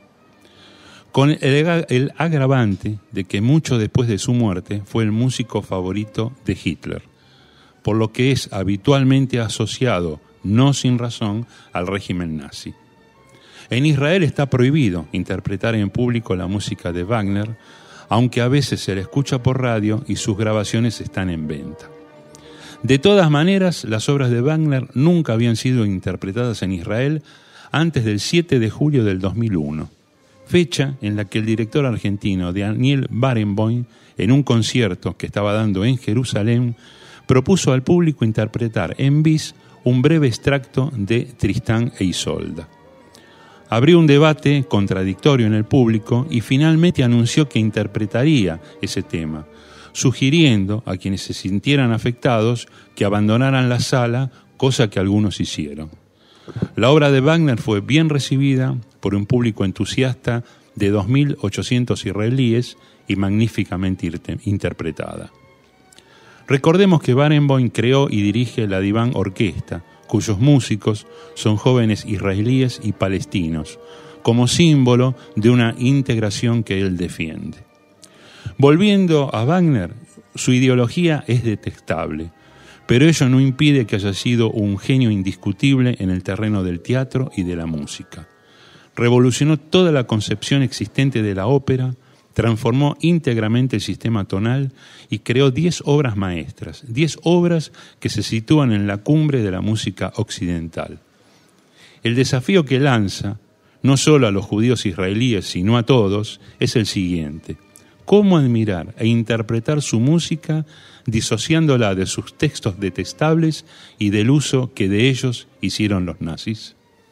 Speaker 18: con el, el agravante de que mucho después de su muerte fue el músico favorito de Hitler, por lo que es habitualmente asociado, no sin razón, al régimen nazi. En Israel está prohibido interpretar en público la música de Wagner, aunque a veces se la escucha por radio y sus grabaciones están en venta. De todas maneras, las obras de Wagner nunca habían sido interpretadas en Israel antes del siete de julio del dos mil uno, fecha en la que el director argentino Daniel Barenboim, en un concierto que estaba dando en Jerusalén, propuso al público interpretar en bis un breve extracto de Tristán e Isolda. Abrió un debate contradictorio en el público y finalmente anunció que interpretaría ese tema, sugiriendo a quienes se sintieran afectados que abandonaran la sala, cosa que algunos hicieron. La obra de Wagner fue bien recibida por un público entusiasta de dos mil ochocientos israelíes y magníficamente interpretada. Recordemos que Barenboim creó y dirige la Divan Orquesta, cuyos músicos son jóvenes israelíes y palestinos, como símbolo de una integración que él defiende. Volviendo a Wagner, su ideología es detestable, pero ello no impide que haya sido un genio indiscutible en el terreno del teatro y de la música. Revolucionó toda la concepción existente de la ópera, transformó íntegramente el sistema tonal y creó diez obras maestras, diez obras que se sitúan en la cumbre de la música occidental. El desafío que lanza, no solo a los judíos israelíes, sino a todos, es el siguiente: ¿cómo admirar e interpretar su música disociándola de sus textos detestables y del uso que de ellos hicieron los nazis?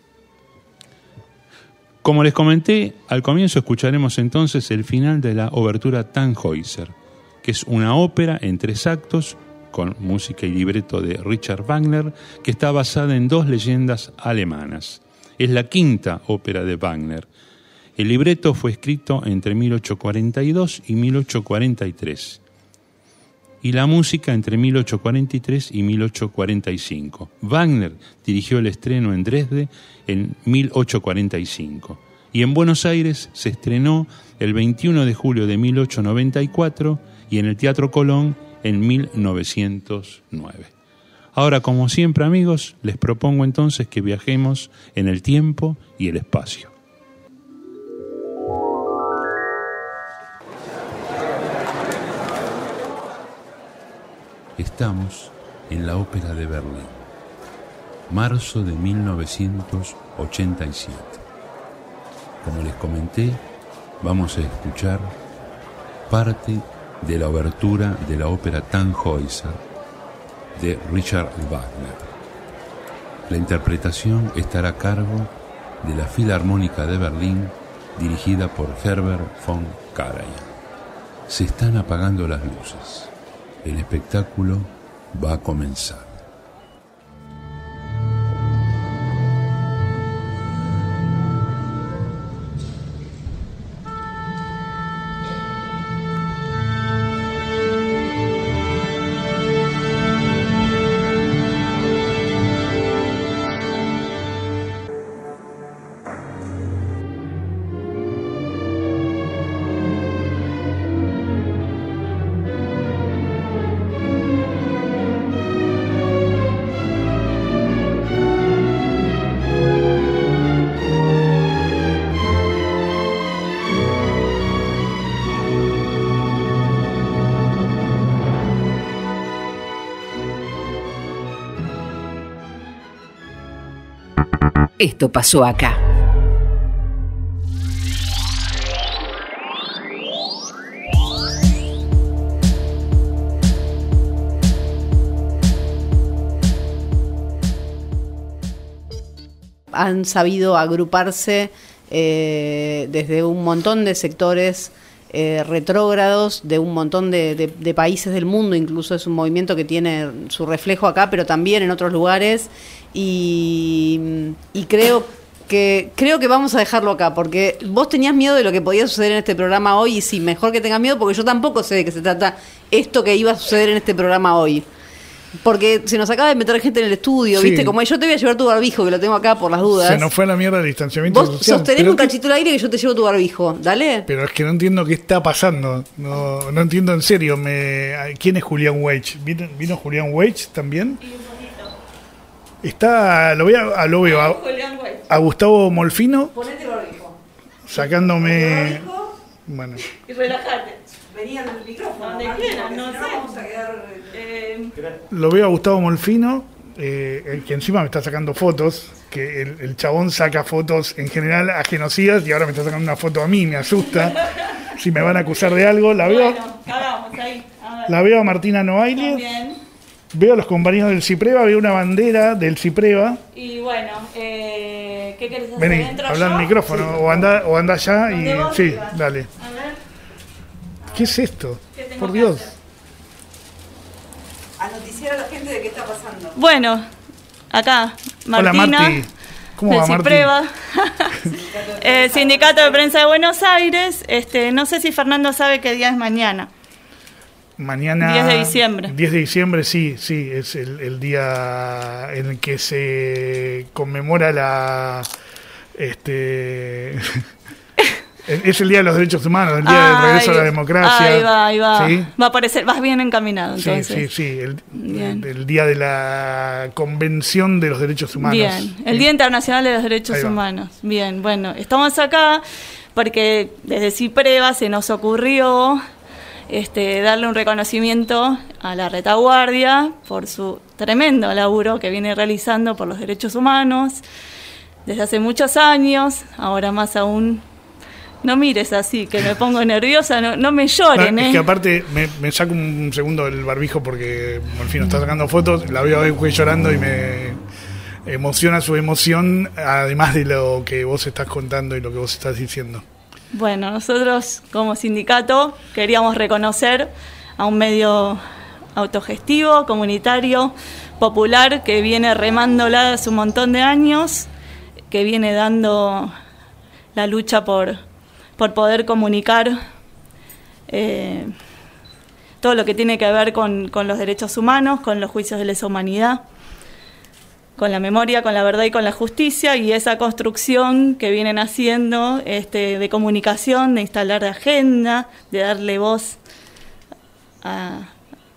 Speaker 18: Como les comenté, al comienzo escucharemos entonces el final de la obertura Tannhäuser, que es una ópera en tres actos, con música y libreto de Richard Wagner, que está basada en dos leyendas alemanas. Es la quinta ópera de Wagner. El libreto fue escrito entre mil ochocientos cuarenta y dos y mil ochocientos cuarenta y tres, y la música entre mil ochocientos cuarenta y tres y mil ochocientos cuarenta y cinco. Wagner dirigió el estreno en Dresde en mil ochocientos cuarenta y cinco, y en Buenos Aires se estrenó el veintiuno de julio de mil ochocientos noventa y cuatro y en el Teatro Colón en mil novecientos nueve. Ahora, como siempre, amigos, les propongo entonces que viajemos en el tiempo y el espacio. Estamos en la Ópera de Berlín, marzo de mil novecientos ochenta y siete. Como les comenté, vamos a escuchar parte de la obertura de la ópera Tannhäuser de Richard Wagner. La interpretación estará a cargo de la Filarmónica de Berlín, dirigida por Herbert von Karajan. Se están apagando las luces. El espectáculo va a comenzar.
Speaker 1: Esto pasó acá.
Speaker 5: Han sabido agruparse eh, desde un montón de sectores eh, retrógrados, de un montón de, de, de países del mundo, incluso es un movimiento que tiene su reflejo acá, pero también en otros lugares, y, y creo que creo que vamos a dejarlo acá, porque vos tenías miedo de lo que podía suceder en este programa hoy, y sí, mejor que tengas miedo, porque yo tampoco sé de qué se trata esto que iba a suceder en este programa hoy. Porque se nos acaba de meter gente en el estudio,
Speaker 3: Sí.
Speaker 5: ¿viste? Como yo te voy a llevar tu barbijo, que lo tengo acá por las dudas.
Speaker 3: Se nos fue a la mierda el distanciamiento
Speaker 5: Vos
Speaker 3: social.
Speaker 5: sostenés
Speaker 3: Pero
Speaker 5: un
Speaker 3: qué-
Speaker 5: cachito al aire que yo te llevo tu barbijo. Dale.
Speaker 3: Pero es que no entiendo qué está pasando. No, no entiendo en serio. Me, ¿Quién es Julián Weich? ¿Vino, vino Julián Weich también? Está, lo, voy a, a- lo veo a, a Gustavo Molfino
Speaker 5: Ponete el barbijo.
Speaker 3: sacándome. Bueno,
Speaker 5: Y relájate. Venía al micrófono.
Speaker 19: Donde
Speaker 5: Martín,
Speaker 19: quieras,
Speaker 5: porque
Speaker 19: no
Speaker 5: si
Speaker 19: sé.
Speaker 5: vamos a quedar...
Speaker 19: Eh,
Speaker 3: lo veo a Gustavo Molfino, eh, el que encima me está sacando fotos. Que el, el chabón saca fotos en general a genocidas y ahora me está sacando una foto a mí, me asusta. Si me van a acusar de algo, la veo,
Speaker 19: bueno, cagamos ahí. A ver.
Speaker 3: la veo a Martina Noailles.
Speaker 19: También.
Speaker 3: Veo a los compañeros del Cipreva, veo una bandera del Cipreva.
Speaker 19: Y bueno, eh, ¿qué querés hacer?
Speaker 3: Vení,
Speaker 19: ¿Entro
Speaker 3: habla al
Speaker 19: yo?
Speaker 3: micrófono o anda, o anda allá y
Speaker 19: ¿Dónde vos
Speaker 3: sí,
Speaker 19: ibas?
Speaker 3: dale.
Speaker 19: A ver,
Speaker 3: ¿Qué es esto?
Speaker 19: ¿qué tengo
Speaker 3: Por
Speaker 19: que
Speaker 3: Dios.
Speaker 19: hacer?
Speaker 5: A noticiar a la gente de qué está pasando.
Speaker 19: Bueno, acá, Martina.
Speaker 3: Hola Marti. ¿Cómo
Speaker 19: del
Speaker 3: va Marti?
Speaker 19: Cipreva. Eh, Sindicato de Prensa de Buenos Aires. Este, no sé si Fernando sabe qué día es mañana.
Speaker 3: Mañana.
Speaker 19: diez de diciembre.
Speaker 3: diez de diciembre, sí, sí, es el, el día en el que se conmemora la. Este. Es el Día de los Derechos Humanos, el Día del Regreso a la
Speaker 19: Ahí-
Speaker 3: Democracia.
Speaker 19: Ahí va, ahí va.
Speaker 3: ¿Sí?
Speaker 19: Va a aparecer, vas bien encaminado
Speaker 3: Sí,
Speaker 19: entonces.
Speaker 3: sí, sí, el,
Speaker 19: Bien.
Speaker 3: el Día de la Convención de los Derechos Humanos.
Speaker 19: Bien, el Día Internacional de los Derechos
Speaker 3: Ahí va.
Speaker 19: Humanos. Bien, bueno, estamos acá porque desde Cipreva se nos ocurrió este, darle un reconocimiento a la retaguardia por su tremendo laburo que viene realizando por los derechos humanos desde hace muchos años, ahora más aún. No mires así, que me pongo nerviosa, no, no me lloren,
Speaker 3: No,
Speaker 19: ¿eh?
Speaker 3: es que aparte me, me saco un segundo el barbijo porque Molfino está sacando fotos, la veo a Eugé llorando y me emociona su emoción, además de lo que vos estás contando y lo que vos estás diciendo.
Speaker 19: Bueno, nosotros como sindicato queríamos reconocer a un medio autogestivo, comunitario, popular, que viene remándola hace un montón de años, que viene dando la lucha por, por poder comunicar eh, todo lo que tiene que ver con, con los derechos humanos, con los juicios de lesa humanidad, con la memoria, con la verdad y con la justicia, y esa construcción que vienen haciendo este, de comunicación, de instalar agenda, de darle voz a,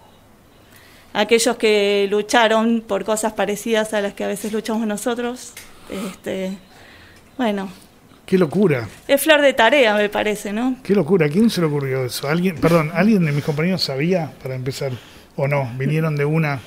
Speaker 19: a aquellos que lucharon por cosas parecidas a las que a veces luchamos nosotros. Este, bueno,
Speaker 3: Qué locura,
Speaker 19: es flor de tarea, me parece, ¿no?
Speaker 3: qué locura. ¿A quién se le ocurrió eso? ¿Alguien, perdón, ¿alguien de mis compañeros sabía para empezar? ¿O no? ¿Vinieron de una?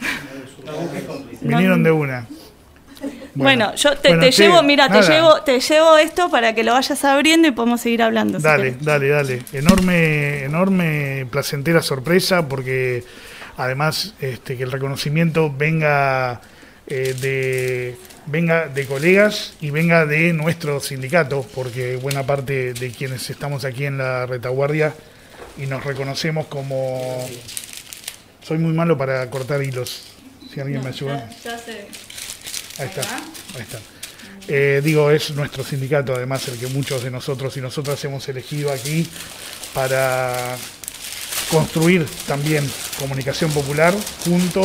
Speaker 3: Vinieron de una.
Speaker 19: Bueno, yo te,
Speaker 3: Bueno,
Speaker 19: te
Speaker 3: che,
Speaker 19: llevo, mira, te
Speaker 3: nada.
Speaker 19: llevo, te llevo esto para que lo vayas abriendo y podemos seguir hablando. si
Speaker 3: Dale,
Speaker 19: querés.
Speaker 3: dale, dale. Enorme, enorme, placentera sorpresa porque además este, que el reconocimiento venga eh, de venga de colegas y venga de nuestro sindicato, porque buena parte de quienes estamos aquí en la retaguardia y nos reconocemos como... Soy muy malo para cortar hilos. Si alguien me ayuda.
Speaker 19: Ya, ya sé.
Speaker 3: Ahí está, ahí está. Eh, digo, es nuestro sindicato, además, el que muchos de nosotros y nosotras hemos elegido aquí para construir también comunicación popular junto.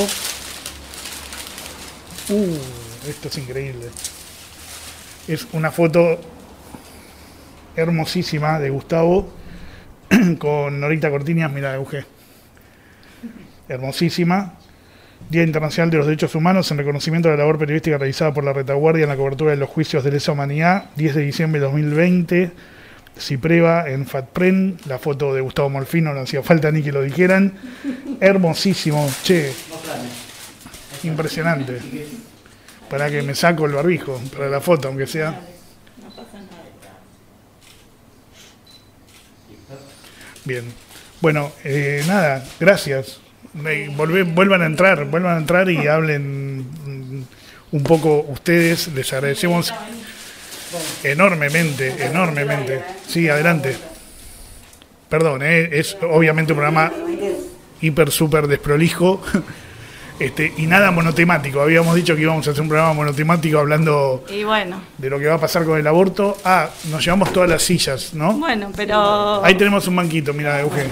Speaker 3: Uh, esto es increíble. Es una foto hermosísima de Gustavo con Norita Cortiñas, mira, Euge. Hermosísima. Día Internacional de los Derechos Humanos en reconocimiento de la labor periodística realizada por la retaguardia en la cobertura de los juicios de lesa humanidad, diez de diciembre de dos mil veinte, Cipreva en FATPREN, la foto de Gustavo Molfino, no hacía falta ni que lo dijeran, hermosísimo, che, impresionante, para que me saco el barbijo, para la foto, aunque sea. Bien, bueno, eh, nada, gracias. Eh, volve- vuelvan a entrar, vuelvan a entrar y hablen mm, un poco ustedes, les agradecemos. Enormemente, enormemente. Sí, adelante. Perdón, ¿eh? Es obviamente un programa hiper, súper desprolijo. Este, y nada monotemático. Habíamos dicho que íbamos a hacer un programa monotemático hablando
Speaker 19: y bueno.
Speaker 3: de lo que va a pasar con el aborto. Ah, nos llevamos todas las sillas, ¿no?
Speaker 19: Bueno, pero...
Speaker 3: Ahí tenemos un banquito, mira, Eugenio.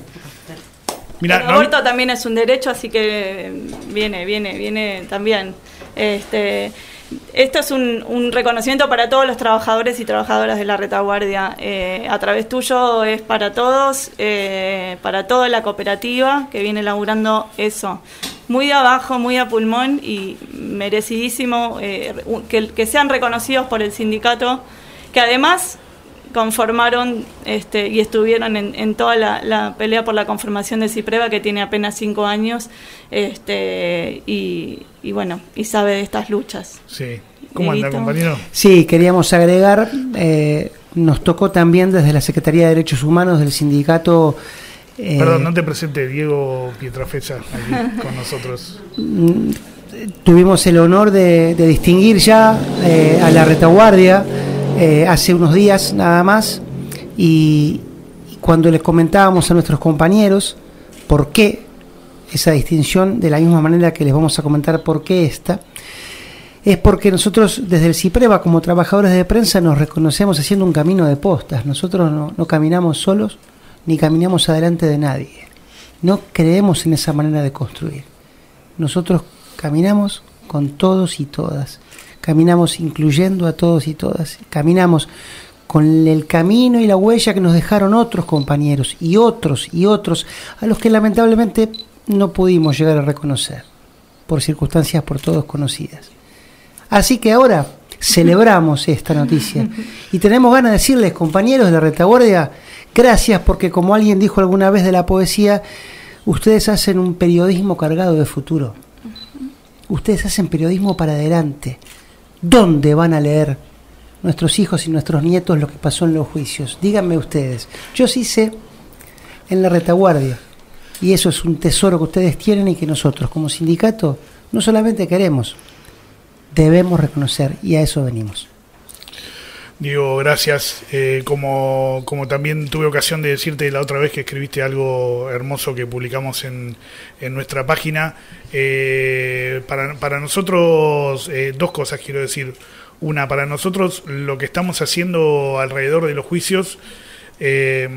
Speaker 3: Mirá,
Speaker 19: el
Speaker 3: ¿no?
Speaker 19: aborto también es un derecho, así que viene, viene, viene también. Este, esto es un, un reconocimiento para todos los trabajadores y trabajadoras de la retaguardia. Eh, a través tuyo es para todos, eh, para toda la cooperativa que viene laburando eso. Muy de abajo, muy a pulmón y merecidísimo eh, que, que sean reconocidos por el sindicato, que además conformaron este, y estuvieron en, en toda la, la pelea por la conformación de CIPREVA, que tiene apenas cinco años, este, y, y bueno, y sabe de estas luchas.
Speaker 3: Sí. ¿Cómo anda, compañero?
Speaker 20: Sí, queríamos agregar, eh, nos tocó también desde la Secretaría de Derechos Humanos del sindicato. Eh,
Speaker 3: Perdón, no te presente, Diego Pietrafesa, aquí con nosotros.
Speaker 20: Tuvimos el honor de, de distinguir ya eh, a la retaguardia eh, hace unos días nada más, y, y cuando les comentábamos a nuestros compañeros por qué esa distinción, de la misma manera que les vamos a comentar por qué esta, es porque nosotros desde el CIPREVA como trabajadores de prensa nos reconocemos haciendo un camino de postas. Nosotros no, no caminamos solos ni caminamos adelante de nadie. No creemos en esa manera de construir. Nosotros caminamos con todos y todas. Caminamos incluyendo a todos y todas. Caminamos con el camino y la huella que nos dejaron otros compañeros y otros y otros a los que lamentablemente no pudimos llegar a reconocer por circunstancias por todos conocidas. Así que ahora celebramos esta noticia y tenemos ganas de decirles, compañeros de la retaguardia, gracias, porque como alguien dijo alguna vez de la poesía, ustedes hacen un periodismo cargado de futuro. Ustedes hacen periodismo para adelante. ¿Dónde van a leer nuestros hijos y nuestros nietos lo que pasó en los juicios? Díganme ustedes. Yo sí sé en la retaguardia. Y eso es un tesoro que ustedes tienen y que nosotros como sindicato no solamente queremos, debemos reconocer, y a eso venimos.
Speaker 3: Diego, gracias. Eh, como, como también tuve ocasión de decirte la otra vez que escribiste algo hermoso que publicamos en, en nuestra página, eh, para, para nosotros, eh, dos cosas quiero decir. Una, para nosotros lo que estamos haciendo alrededor de los juicios eh,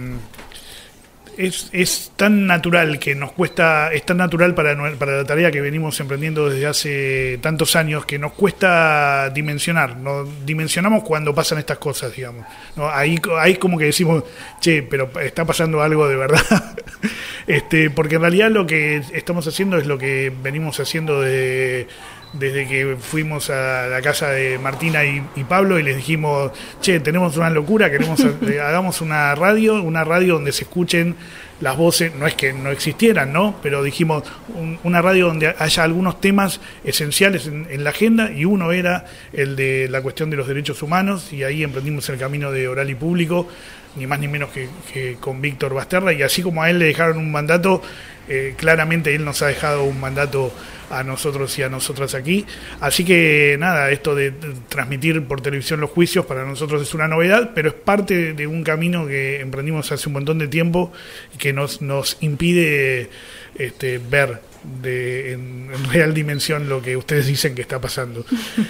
Speaker 3: es, es tan natural que nos cuesta, es tan natural para, para la tarea que venimos emprendiendo desde hace tantos años que nos cuesta dimensionar. ¿No? Dimensionamos cuando pasan estas cosas, digamos. ¿No? Ahí, ahí como que decimos, che, pero está pasando algo de verdad. este, porque en realidad lo que estamos haciendo es lo que venimos haciendo desde... desde que fuimos a la casa de Martina y, y Pablo y les dijimos, che, tenemos una locura, queremos eh, hagamos una radio, una radio donde se escuchen las voces, no es que no existieran, ¿no? Pero dijimos, un, una radio donde haya algunos temas esenciales en, en la agenda, y uno era el de la cuestión de los derechos humanos, y ahí emprendimos el camino de Oral y Público, ni más ni menos que, que con Víctor Basterra, y así como a él le dejaron un mandato, eh, claramente él nos ha dejado un mandato a nosotros y a nosotras aquí. Así que nada, esto de transmitir por televisión los juicios para nosotros es una novedad, pero es parte de un camino que emprendimos hace un montón de tiempo y que nos, nos impide este, ver de, en, en real dimensión lo que ustedes dicen que está pasando.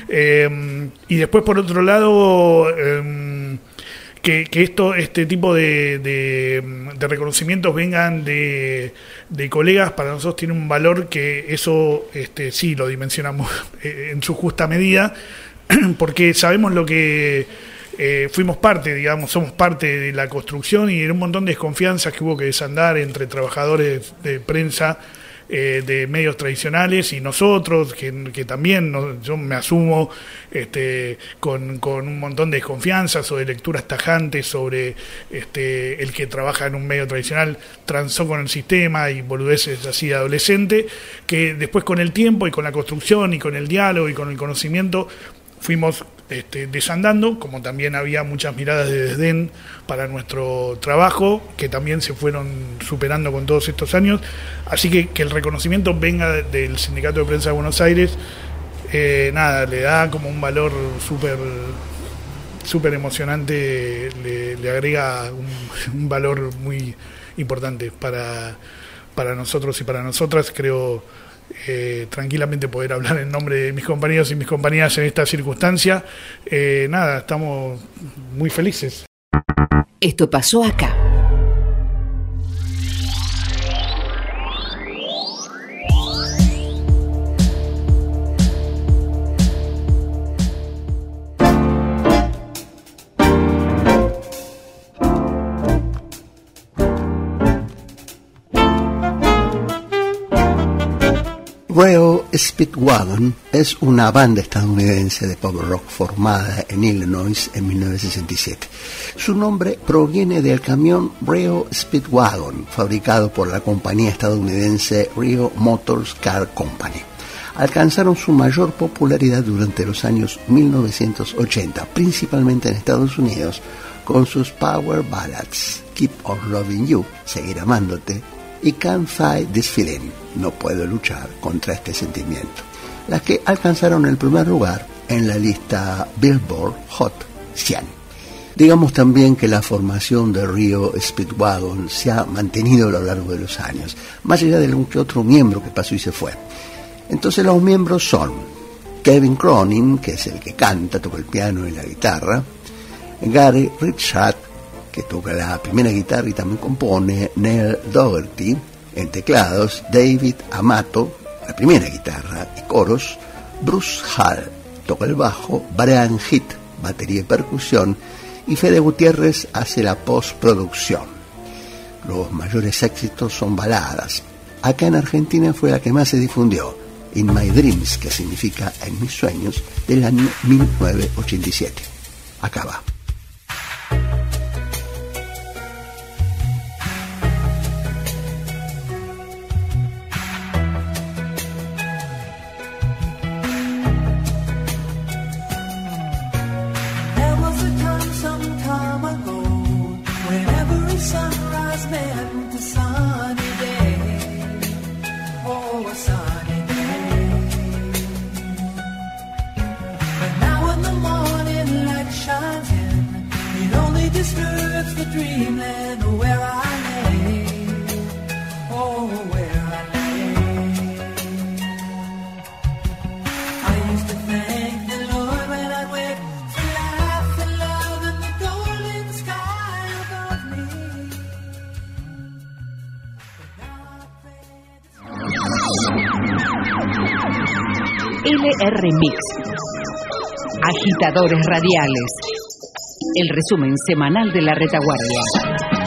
Speaker 3: eh, y después, por otro lado... Eh, Que, que esto, este tipo de, de, de reconocimientos vengan de, de colegas, para nosotros tiene un valor que eso este, sí lo dimensionamos en su justa medida, porque sabemos lo que eh, fuimos parte, digamos, somos parte de la construcción, y en un montón de desconfianzas que hubo que desandar entre trabajadores de prensa, Eh, de medios tradicionales y nosotros, que, que también no, yo me asumo este, con, con un montón de desconfianzas o de lecturas tajantes sobre este, el que trabaja en un medio tradicional transó con el sistema y boludeces así de adolescente, que después con el tiempo y con la construcción y con el diálogo y con el conocimiento fuimos este, desandando, como también había muchas miradas de desdén para nuestro trabajo, que también se fueron superando con todos estos años. Así que que el reconocimiento venga del Sindicato de Prensa de Buenos Aires, eh, nada, le da como un valor súper súper emocionante, le, le agrega un, un valor muy importante para, para nosotros y para nosotras. Creo eh, tranquilamente poder hablar en nombre de mis compañeros y mis compañeras en esta circunstancia. Eh, nada, estamos muy felices.
Speaker 1: Esto pasó acá.
Speaker 21: Reo Speedwagon es una banda estadounidense de pop rock formada en Illinois en mil novecientos sesenta y siete. Su nombre proviene del camión Reo Speedwagon, fabricado por la compañía estadounidense Reo Motors Car Company. Alcanzaron su mayor popularidad durante los años mil novecientos ochenta, principalmente en Estados Unidos, con sus power ballads Keep on Loving You, Seguir Amándote, y Can't Fight This Feeling, No Puedo Luchar contra este sentimiento, las que alcanzaron el primer lugar en la lista Billboard Hot cien. Digamos también que la formación de Reo Speedwagon se ha mantenido a lo largo de los años, más allá de algún que otro miembro que pasó y se fue. Entonces los miembros son Kevin Cronin, que es el que canta, toca el piano y la guitarra, Gary Richard, que toca la primera guitarra y también compone, Neil Dougherty en teclados, David Amato, la primera guitarra y coros, Bruce Hall, toca el bajo, Brian Heath, batería y percusión, y Fede Gutiérrez hace la postproducción. Los mayores éxitos son baladas. Acá en Argentina fue la que más se difundió, In My Dreams, que significa En Mis Sueños, del año mil novecientos ochenta y siete. Acá va.
Speaker 1: L R Mix. Agitadores radiales. El resumen semanal de la retaguardia.